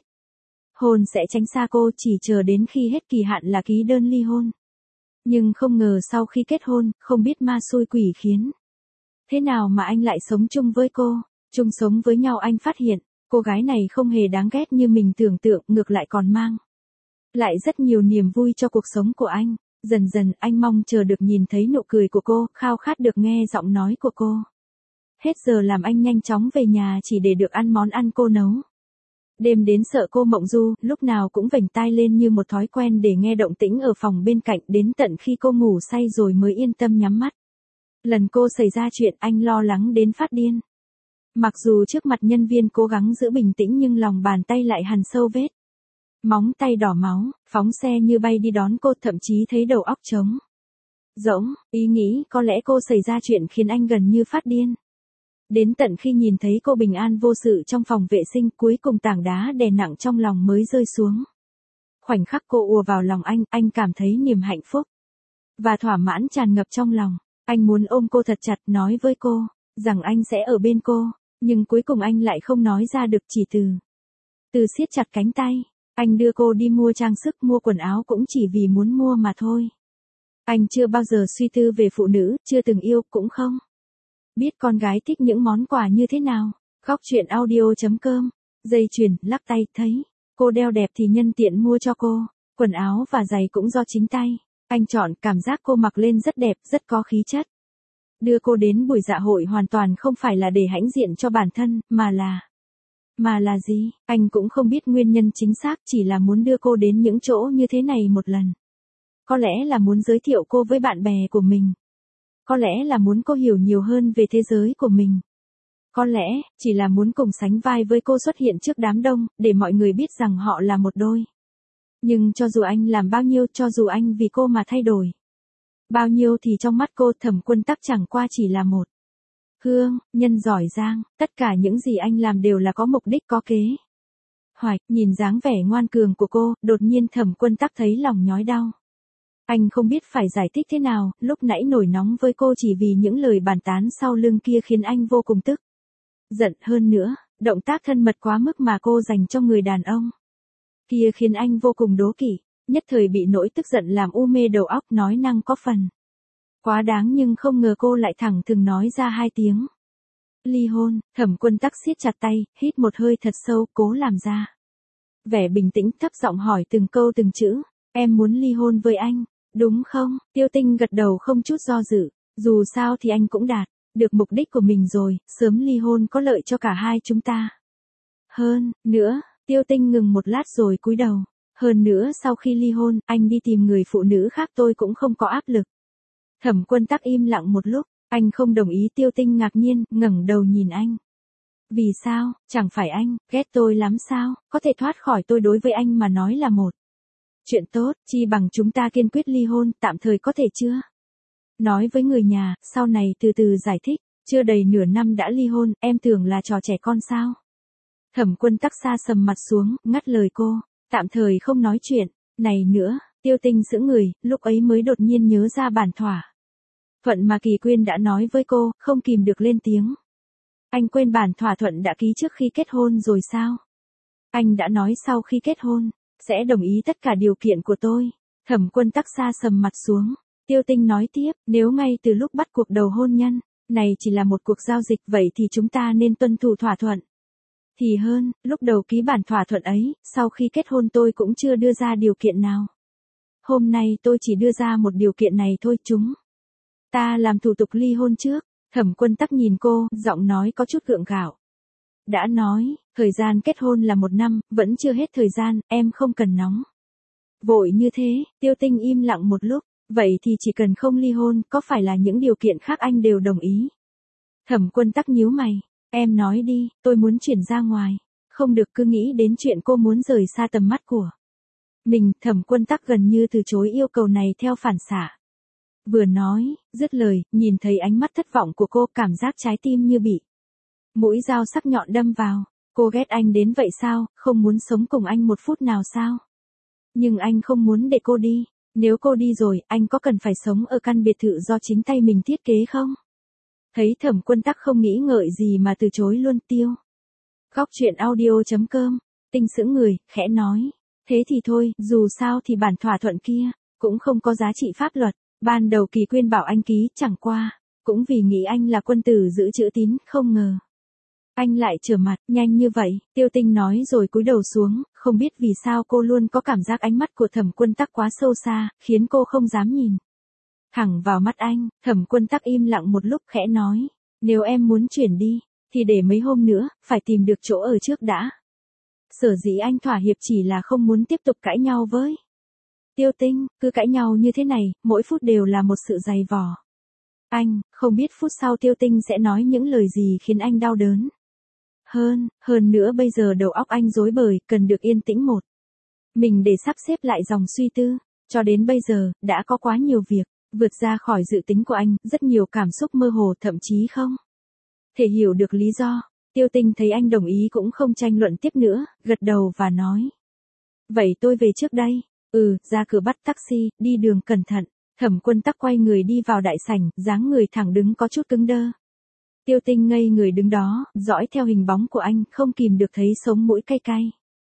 hôn sẽ tránh xa cô, chỉ chờ đến khi hết kỳ hạn là ký đơn ly hôn. Nhưng không ngờ sau khi kết hôn, không biết ma xui quỷ khiến thế nào mà anh lại sống chung với cô. Chung sống với nhau anh phát hiện, cô gái này không hề đáng ghét như mình tưởng tượng, ngược lại còn mang lại rất nhiều niềm vui cho cuộc sống của anh. Dần dần anh mong chờ được nhìn thấy nụ cười của cô, khao khát được nghe giọng nói của cô. Hết giờ làm anh nhanh chóng về nhà chỉ để được ăn món ăn cô nấu. Đêm đến sợ cô mộng du, lúc nào cũng vểnh tai lên như một thói quen để nghe động tĩnh ở phòng bên cạnh, đến tận khi cô ngủ say rồi mới yên tâm nhắm mắt. Lần cô xảy ra chuyện anh lo lắng đến phát điên. Mặc dù trước mặt nhân viên cố gắng giữ bình tĩnh nhưng lòng bàn tay lại hằn sâu vết móng tay đỏ máu, phóng xe như bay đi đón cô, thậm chí thấy đầu óc trống rỗng, ý nghĩ có lẽ cô xảy ra chuyện khiến anh gần như phát điên. Đến tận khi nhìn thấy cô bình an vô sự trong phòng vệ sinh, cuối cùng tảng đá đè nặng trong lòng mới rơi xuống. Khoảnh khắc cô ùa vào lòng anh, anh cảm thấy niềm hạnh phúc và thỏa mãn tràn ngập trong lòng. Anh muốn ôm cô thật chặt, nói với cô rằng anh sẽ ở bên cô, nhưng cuối cùng anh lại không nói ra được, chỉ từ từ siết chặt cánh tay. Anh đưa cô đi mua trang sức, mua quần áo cũng chỉ vì muốn mua mà thôi. Anh chưa bao giờ suy tư về phụ nữ, chưa từng yêu, cũng không biết con gái thích những món quà như thế nào. Góc truyện audio chấm com. Dây chuyền, lắc tay, thấy cô đeo đẹp thì nhân tiện mua cho cô. Quần áo và giày cũng do chính tay anh chọn, cảm giác cô mặc lên rất đẹp, rất có khí chất. Đưa cô đến buổi dạ hội hoàn toàn không phải là để hãnh diện cho bản thân, mà là Mà là gì? Anh cũng không biết nguyên nhân chính xác, chỉ là muốn đưa cô đến những chỗ như thế này một lần. Có lẽ là muốn giới thiệu cô với bạn bè của mình. Có lẽ là muốn cô hiểu nhiều hơn về thế giới của mình. Có lẽ, chỉ là muốn cùng sánh vai với cô, xuất hiện trước đám đông, để mọi người biết rằng họ là một đôi. Nhưng cho dù anh làm bao nhiêu, cho dù anh vì cô mà thay đổi bao nhiêu, thì trong mắt cô, Thẩm Quân Tắc chẳng qua chỉ là một hương nhân giỏi giang. Tất cả những gì anh làm đều là có mục đích, có kế hoạch. Nhìn dáng vẻ ngoan cường của cô, đột nhiên Thẩm Quân Tắc thấy lòng nhói đau. Anh không biết phải giải thích thế nào, lúc nãy nổi nóng với cô chỉ vì những lời bàn tán sau lưng kia khiến anh vô cùng tức giận. Hơn nữa, động tác thân mật quá mức mà cô dành cho người đàn ông kia khiến anh vô cùng đố kỵ. Nhất thời bị nỗi tức giận làm u mê đầu óc, nói năng có phần quá đáng, nhưng không ngờ cô lại thẳng thừng nói ra hai tiếng ly hôn. Thẩm Quân Tắc siết chặt tay, hít một hơi thật sâu, cố làm ra vẻ bình tĩnh, thấp giọng hỏi từng câu từng chữ. Em muốn ly hôn với anh, đúng không? Tiêu Tinh gật đầu không chút do dự. Dù sao thì anh cũng đạt được mục đích của mình rồi, sớm ly hôn có lợi cho cả hai chúng ta. Hơn nữa, Tiêu Tinh ngừng một lát rồi cúi đầu. Hơn nữa sau khi ly hôn, anh đi tìm người phụ nữ khác tôi cũng không có áp lực. Thẩm Quân Tắc im lặng một lúc, anh không đồng ý. Tiêu Tinh ngạc nhiên, ngẩng đầu nhìn anh. Vì sao, chẳng phải anh ghét tôi lắm sao? Có thể thoát khỏi tôi đối với anh mà nói là một chuyện tốt, chi bằng chúng ta kiên quyết ly hôn, tạm thời có thể chưa? Nói với người nhà, sau này từ từ giải thích. Chưa đầy nửa năm đã ly hôn, em tưởng là trò trẻ con sao? Thẩm Quân Tắc sa sầm mặt xuống, ngắt lời cô. Tạm thời không nói chuyện này nữa. Tiêu Tinh sững người, lúc ấy mới đột nhiên nhớ ra bản thỏa thuận mà Kỳ Quyên đã nói với cô, không kìm được lên tiếng. Anh quên bản thỏa thuận đã ký trước khi kết hôn rồi sao? Anh đã nói sau khi kết hôn sẽ đồng ý tất cả điều kiện của tôi. Thẩm Quân Tắc sa sầm mặt xuống. Tiêu Tinh nói tiếp, nếu ngay từ lúc bắt cuộc đầu hôn nhân này chỉ là một cuộc giao dịch, vậy thì chúng ta nên tuân thủ thỏa thuận thì hơn. Lúc đầu ký bản thỏa thuận ấy, sau khi kết hôn tôi cũng chưa đưa ra điều kiện nào. Hôm nay tôi chỉ đưa ra một điều kiện này thôi, chúng ta làm thủ tục ly hôn trước. Thẩm Quân Tắc nhìn cô, giọng nói có chút gượng gạo. Đã nói, thời gian kết hôn là một năm, vẫn chưa hết thời gian, em không cần nóng vội như thế. Tiêu Tinh im lặng một lúc. Vậy thì chỉ cần không ly hôn, có phải là những điều kiện khác anh đều đồng ý? Thẩm Quân Tắc nhíu mày, em nói đi, tôi muốn chuyển ra ngoài, không được cứ nghĩ đến chuyện cô muốn rời xa tầm mắt của mình. Thẩm Quân Tắc gần như từ chối yêu cầu này theo phản xạ. Vừa nói, dứt lời, nhìn thấy ánh mắt thất vọng của cô, cảm giác trái tim như bị mũi dao sắc nhọn đâm vào. Cô ghét anh đến vậy sao, không muốn sống cùng anh một phút nào sao? Nhưng anh không muốn để cô đi. Nếu cô đi rồi, anh có cần phải sống ở căn biệt thự do chính tay mình thiết kế không? Thấy Thẩm Quân Tắc không nghĩ ngợi gì mà từ chối luôn. Tiêu Góc chuyện audio chấm com, Tinh sững người, khẽ nói. Thế thì thôi, dù sao thì bản thỏa thuận kia cũng không có giá trị pháp luật. Ban đầu Kỳ Quyên bảo anh ký, chẳng qua cũng vì nghĩ anh là quân tử giữ chữ tín, không ngờ anh lại trở mặt nhanh như vậy. Tiêu Tinh nói rồi cúi đầu xuống, không biết vì sao cô luôn có cảm giác ánh mắt của Thẩm Quân Tắc quá sâu xa, khiến cô không dám nhìn thẳng vào mắt anh. Thẩm Quân Tắc im lặng một lúc, khẽ nói, nếu em muốn chuyển đi, thì để mấy hôm nữa, phải tìm được chỗ ở trước đã. Sở dĩ anh thỏa hiệp chỉ là không muốn tiếp tục cãi nhau với Tiêu Tinh, cứ cãi nhau như thế này, mỗi phút đều là một sự dày vò. Anh, không biết phút sau Tiêu Tinh sẽ nói những lời gì khiến anh đau đớn. Hơn, hơn nữa bây giờ đầu óc anh rối bời, cần được yên tĩnh một mình để sắp xếp lại dòng suy tư. Cho đến bây giờ, đã có quá nhiều việc vượt ra khỏi dự tính của anh, rất nhiều cảm xúc mơ hồ, thậm chí không thể hiểu được lý do. Tiêu Tinh thấy anh đồng ý cũng không tranh luận tiếp nữa, gật đầu và nói. Vậy tôi về trước đây. Ừ, ra cửa bắt taxi, đi đường cẩn thận. Thẩm Quân Tắc quay người đi vào đại sảnh, dáng người thẳng đứng có chút cứng đơ. Tiêu Tinh ngây người đứng đó, dõi theo hình bóng của anh, không kìm được thấy sống mũi cay cay.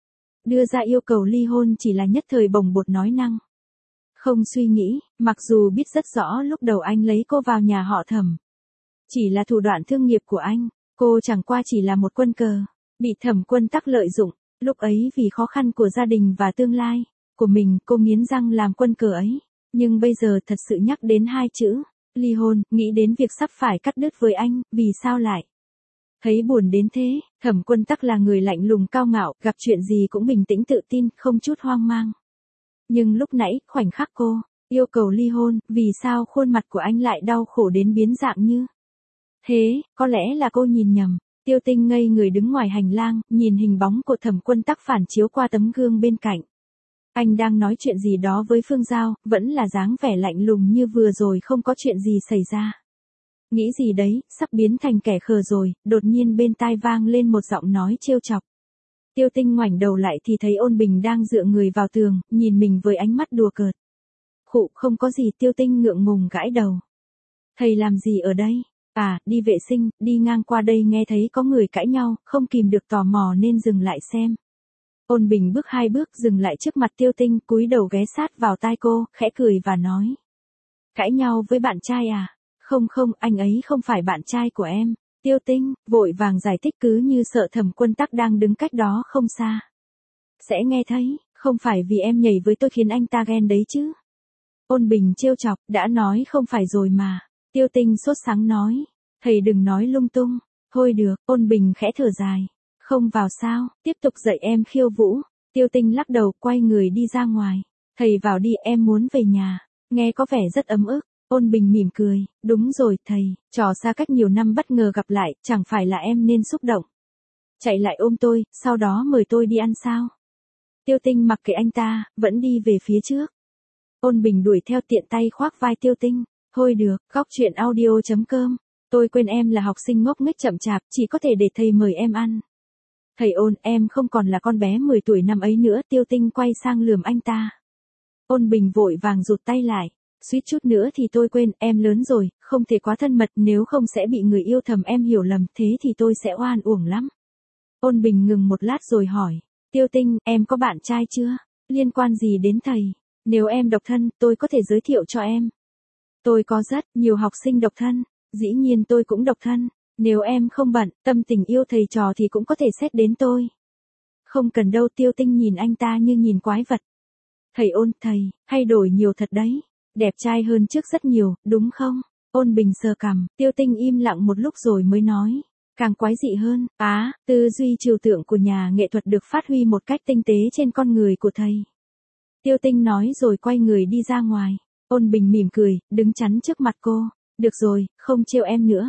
Đưa ra yêu cầu ly hôn chỉ là nhất thời bồng bột nói năng không suy nghĩ, mặc dù biết rất rõ lúc đầu anh lấy cô vào nhà họ Thẩm chỉ là thủ đoạn thương nghiệp của anh, cô chẳng qua chỉ là một quân cờ bị Thẩm Quân Tắc lợi dụng. Lúc ấy vì khó khăn của gia đình và tương lai của mình, cô nghiến răng làm quân cờ ấy. Nhưng bây giờ thật sự nhắc đến hai chữ ly hôn, nghĩ đến việc sắp phải cắt đứt với anh, vì sao lại thấy buồn đến thế. Thẩm Quân Tắc là người lạnh lùng cao ngạo, gặp chuyện gì cũng bình tĩnh tự tin, không chút hoang mang. Nhưng lúc nãy, khoảnh khắc cô yêu cầu ly hôn, vì sao khuôn mặt của anh lại đau khổ đến biến dạng như thế? Có lẽ là cô nhìn nhầm. Tiêu Tinh ngây người đứng ngoài hành lang, nhìn hình bóng của Thẩm Quân Tắc phản chiếu qua tấm gương bên cạnh. Anh đang nói chuyện gì đó với Phương Giao, vẫn là dáng vẻ lạnh lùng như vừa rồi không có chuyện gì xảy ra. Nghĩ gì đấy, sắp biến thành kẻ khờ rồi. Đột nhiên bên tai vang lên một giọng nói trêu chọc. Tiêu Tinh ngoảnh đầu lại thì thấy Ôn Bình đang dựa người vào tường, nhìn mình với ánh mắt đùa cợt. Khụ, không có gì. Tiêu Tinh ngượng ngùng gãi đầu. Thầy làm gì ở đây? À, đi vệ sinh, đi ngang qua đây nghe thấy có người cãi nhau, không kìm được tò mò nên dừng lại xem. Ôn Bình bước hai bước dừng lại trước mặt Tiêu Tinh, cúi đầu ghé sát vào tai cô, khẽ cười và nói. Cãi nhau với bạn trai à? Không không, anh ấy không phải bạn trai của em. Tiêu Tinh vội vàng giải thích, cứ như sợ Thẩm Quân Tắc đang đứng cách đó không xa sẽ nghe thấy. Không phải vì em nhảy với tôi khiến anh ta ghen đấy chứ? Ôn Bình trêu chọc, đã nói không phải rồi mà. Tiêu Tinh sốt sắng nói. Thầy đừng nói lung tung. Thôi được. Ôn Bình khẽ thở dài. Không vào sao, tiếp tục dạy em khiêu vũ. Tiêu Tinh lắc đầu, quay người đi ra ngoài. Thầy vào đi, em muốn về nhà. Nghe có vẻ rất ấm ức. Ôn Bình mỉm cười. Đúng rồi thầy, trò xa cách nhiều năm bất ngờ gặp lại, chẳng phải là em nên xúc động chạy lại ôm tôi, sau đó mời tôi đi ăn sao? Tiêu Tinh mặc kệ anh ta, vẫn đi về phía trước. Ôn Bình đuổi theo, tiện tay khoác vai Tiêu Tinh. Thôi được. Góc chuyện audio chấm com. Tôi quên em là học sinh ngốc nghếch chậm chạp, chỉ có thể để thầy mời em ăn. Thầy Ôn, em không còn là con bé mười tuổi năm ấy nữa. Tiêu Tinh quay sang lườm anh ta. Ôn Bình vội vàng rụt tay lại. Suýt chút nữa thì tôi quên, em lớn rồi, không thể quá thân mật, nếu không sẽ bị người yêu thầm em hiểu lầm, thế thì tôi sẽ oan uổng lắm. Ôn Bình ngừng một lát rồi hỏi. Tiêu Tinh, em có bạn trai chưa? Liên quan gì đến thầy? Nếu em độc thân, tôi có thể giới thiệu cho em. Tôi có rất nhiều học sinh độc thân. Dĩ nhiên tôi cũng độc thân. Nếu em không bận, tâm tình yêu thầy trò thì cũng có thể xét đến tôi. Không cần đâu. Tiêu Tinh nhìn anh ta như nhìn quái vật. Thầy Ôn, thầy, thay đổi nhiều thật đấy. Đẹp trai hơn trước rất nhiều, đúng không? Ôn Bình sờ cằm. Tiêu Tinh im lặng một lúc rồi mới nói. Càng quái dị hơn, á, à, tư duy trừu tượng của nhà nghệ thuật được phát huy một cách tinh tế trên con người của thầy. Tiêu Tinh nói rồi quay người đi ra ngoài. Ôn Bình mỉm cười, đứng chắn trước mặt cô. Được rồi, không trêu em nữa.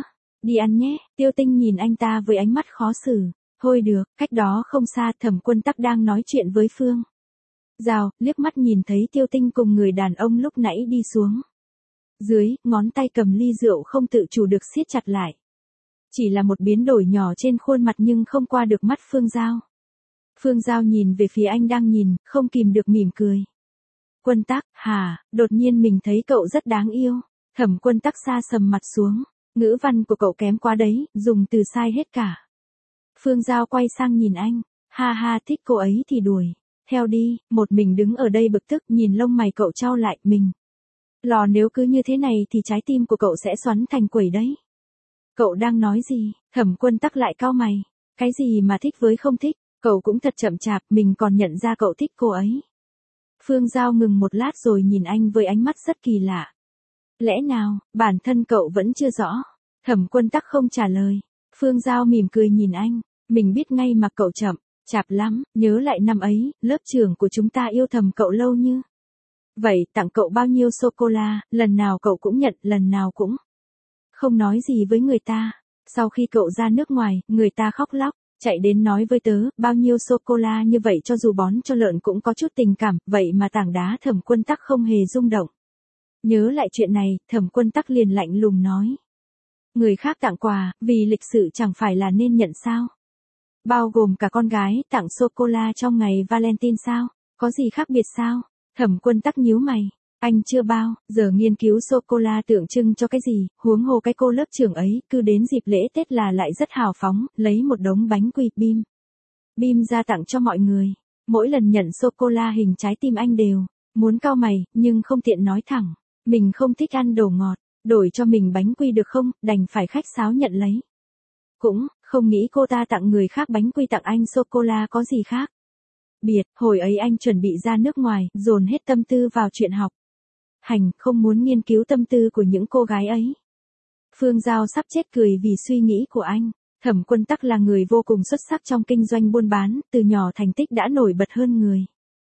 đi ăn nhé, Tiêu Tinh nhìn anh ta với ánh mắt khó xử. Thôi được, cách đó không xa Thẩm Quân Tắc đang nói chuyện với Phương Giao, liếc mắt nhìn thấy Tiêu Tinh cùng người đàn ông lúc nãy đi xuống. Dưới, ngón tay cầm ly rượu không tự chủ được siết chặt lại. Chỉ là một biến đổi nhỏ trên khuôn mặt nhưng không qua được mắt Phương Giao. Phương Giao nhìn về phía anh đang nhìn, không kìm được mỉm cười. Quân Tắc, hả, đột nhiên mình thấy cậu rất đáng yêu. Thẩm Quân Tắc xa sầm mặt xuống, ngữ văn của cậu kém quá đấy, dùng từ sai hết cả. Phương Giao quay sang nhìn anh, ha ha thích cô ấy thì đuổi. Theo đi, một mình đứng ở đây bực tức nhìn lông mày cậu trao lại, mình. Lò nếu cứ như thế này thì trái tim của cậu sẽ xoắn thành quẩy đấy. Cậu đang nói gì? Thẩm Quân Tắc lại cau mày. Cái gì mà thích với không thích, cậu cũng thật chậm chạp, mình còn nhận ra cậu thích cô ấy. Phương Giao ngừng một lát rồi nhìn anh với ánh mắt rất kỳ lạ. Lẽ nào, bản thân cậu vẫn chưa rõ? Thẩm Quân Tắc không trả lời. Phương Giao mỉm cười nhìn anh, mình biết ngay mà cậu chậm chạp lắm, nhớ lại năm ấy, lớp trưởng của chúng ta yêu thầm cậu lâu như. Vậy tặng cậu bao nhiêu sô-cô-la, lần nào cậu cũng nhận, lần nào cũng không nói gì với người ta. Sau khi cậu ra nước ngoài, người ta khóc lóc, chạy đến nói với tớ, bao nhiêu sô-cô-la như vậy cho dù bón cho lợn cũng có chút tình cảm, vậy mà tảng đá Thẩm Quân Tắc không hề rung động. Nhớ lại chuyện này, Thẩm Quân Tắc liền lạnh lùng nói. Người khác tặng quà, vì lịch sự chẳng phải là nên nhận sao? Bao gồm cả con gái tặng sô-cô-la trong ngày Valentine sao? Có gì khác biệt sao? Thẩm Quân Tắc nhíu mày. Anh chưa bao giờ nghiên cứu sô-cô-la tượng trưng cho cái gì, huống hồ cái cô lớp trưởng ấy, cứ đến dịp lễ Tết là lại rất hào phóng, lấy một đống bánh quy bim. Bim ra tặng cho mọi người. Mỗi lần nhận sô-cô-la hình trái tim anh đều muốn cau mày, nhưng không tiện nói thẳng. Mình không thích ăn đồ ngọt, đổi cho mình bánh quy được không, đành phải khách sáo nhận lấy. Cũng không nghĩ cô ta tặng người khác bánh quy tặng anh sô-cô-la có gì khác biệt, hồi ấy anh chuẩn bị ra nước ngoài, dồn hết tâm tư vào chuyện học hành, không muốn nghiên cứu tâm tư của những cô gái ấy. Phương Giao sắp chết cười vì suy nghĩ của anh. Thẩm Quân Tắc là người vô cùng xuất sắc trong kinh doanh buôn bán, từ nhỏ thành tích đã nổi bật hơn người.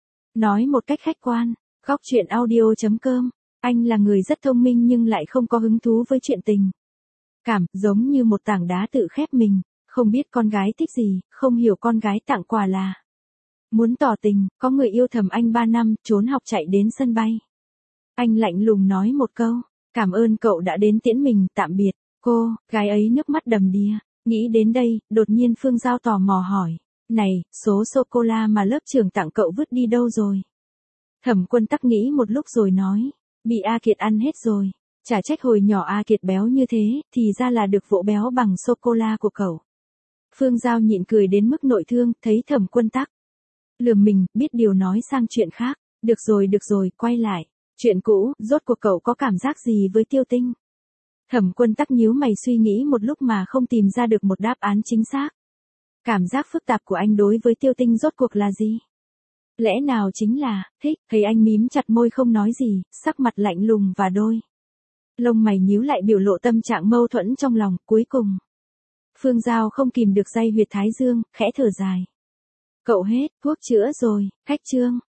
Nói một cách khách quan, góc chuyện audio chấm com, anh là người rất thông minh nhưng lại không có hứng thú với chuyện tình cảm, giống như một tảng đá tự khép mình, không biết con gái thích gì, không hiểu con gái tặng quà là muốn tỏ tình. Có người yêu thầm anh ba năm, trốn học chạy đến sân bay. Anh lạnh lùng nói một câu, cảm ơn cậu đã đến tiễn mình, tạm biệt. Cô, gái ấy nước mắt đầm đìa. Nghĩ đến đây, đột nhiên Phương Giao tò mò hỏi, này, số sô-cô-la mà lớp trưởng tặng cậu vứt đi đâu rồi? Thẩm Quân Tắc nghĩ một lúc rồi nói, bị A Kiệt ăn hết rồi. Chả trách hồi nhỏ A Kiệt béo như thế, thì ra là được vỗ béo bằng sô-cô-la của cậu. Phương Giao nhịn cười đến mức nội thương, thấy Thẩm Quân Tắc lườm mình, biết điều nói sang chuyện khác. Được rồi được rồi, quay lại. Chuyện cũ, rốt cuộc cậu có cảm giác gì với Tiêu Tinh? Thẩm Quân Tắc nhíu mày suy nghĩ một lúc mà không tìm ra được một đáp án chính xác. Cảm giác phức tạp của anh đối với Tiêu Tinh rốt cuộc là gì? Lẽ nào chính là, thích, thấy anh mím chặt môi không nói gì, sắc mặt lạnh lùng và đôi lông mày nhíu lại biểu lộ tâm trạng mâu thuẫn trong lòng, cuối cùng. Phương Giao không kìm được day huyệt thái dương, khẽ thở dài. Cậu hết thuốc chữa rồi, khách trương.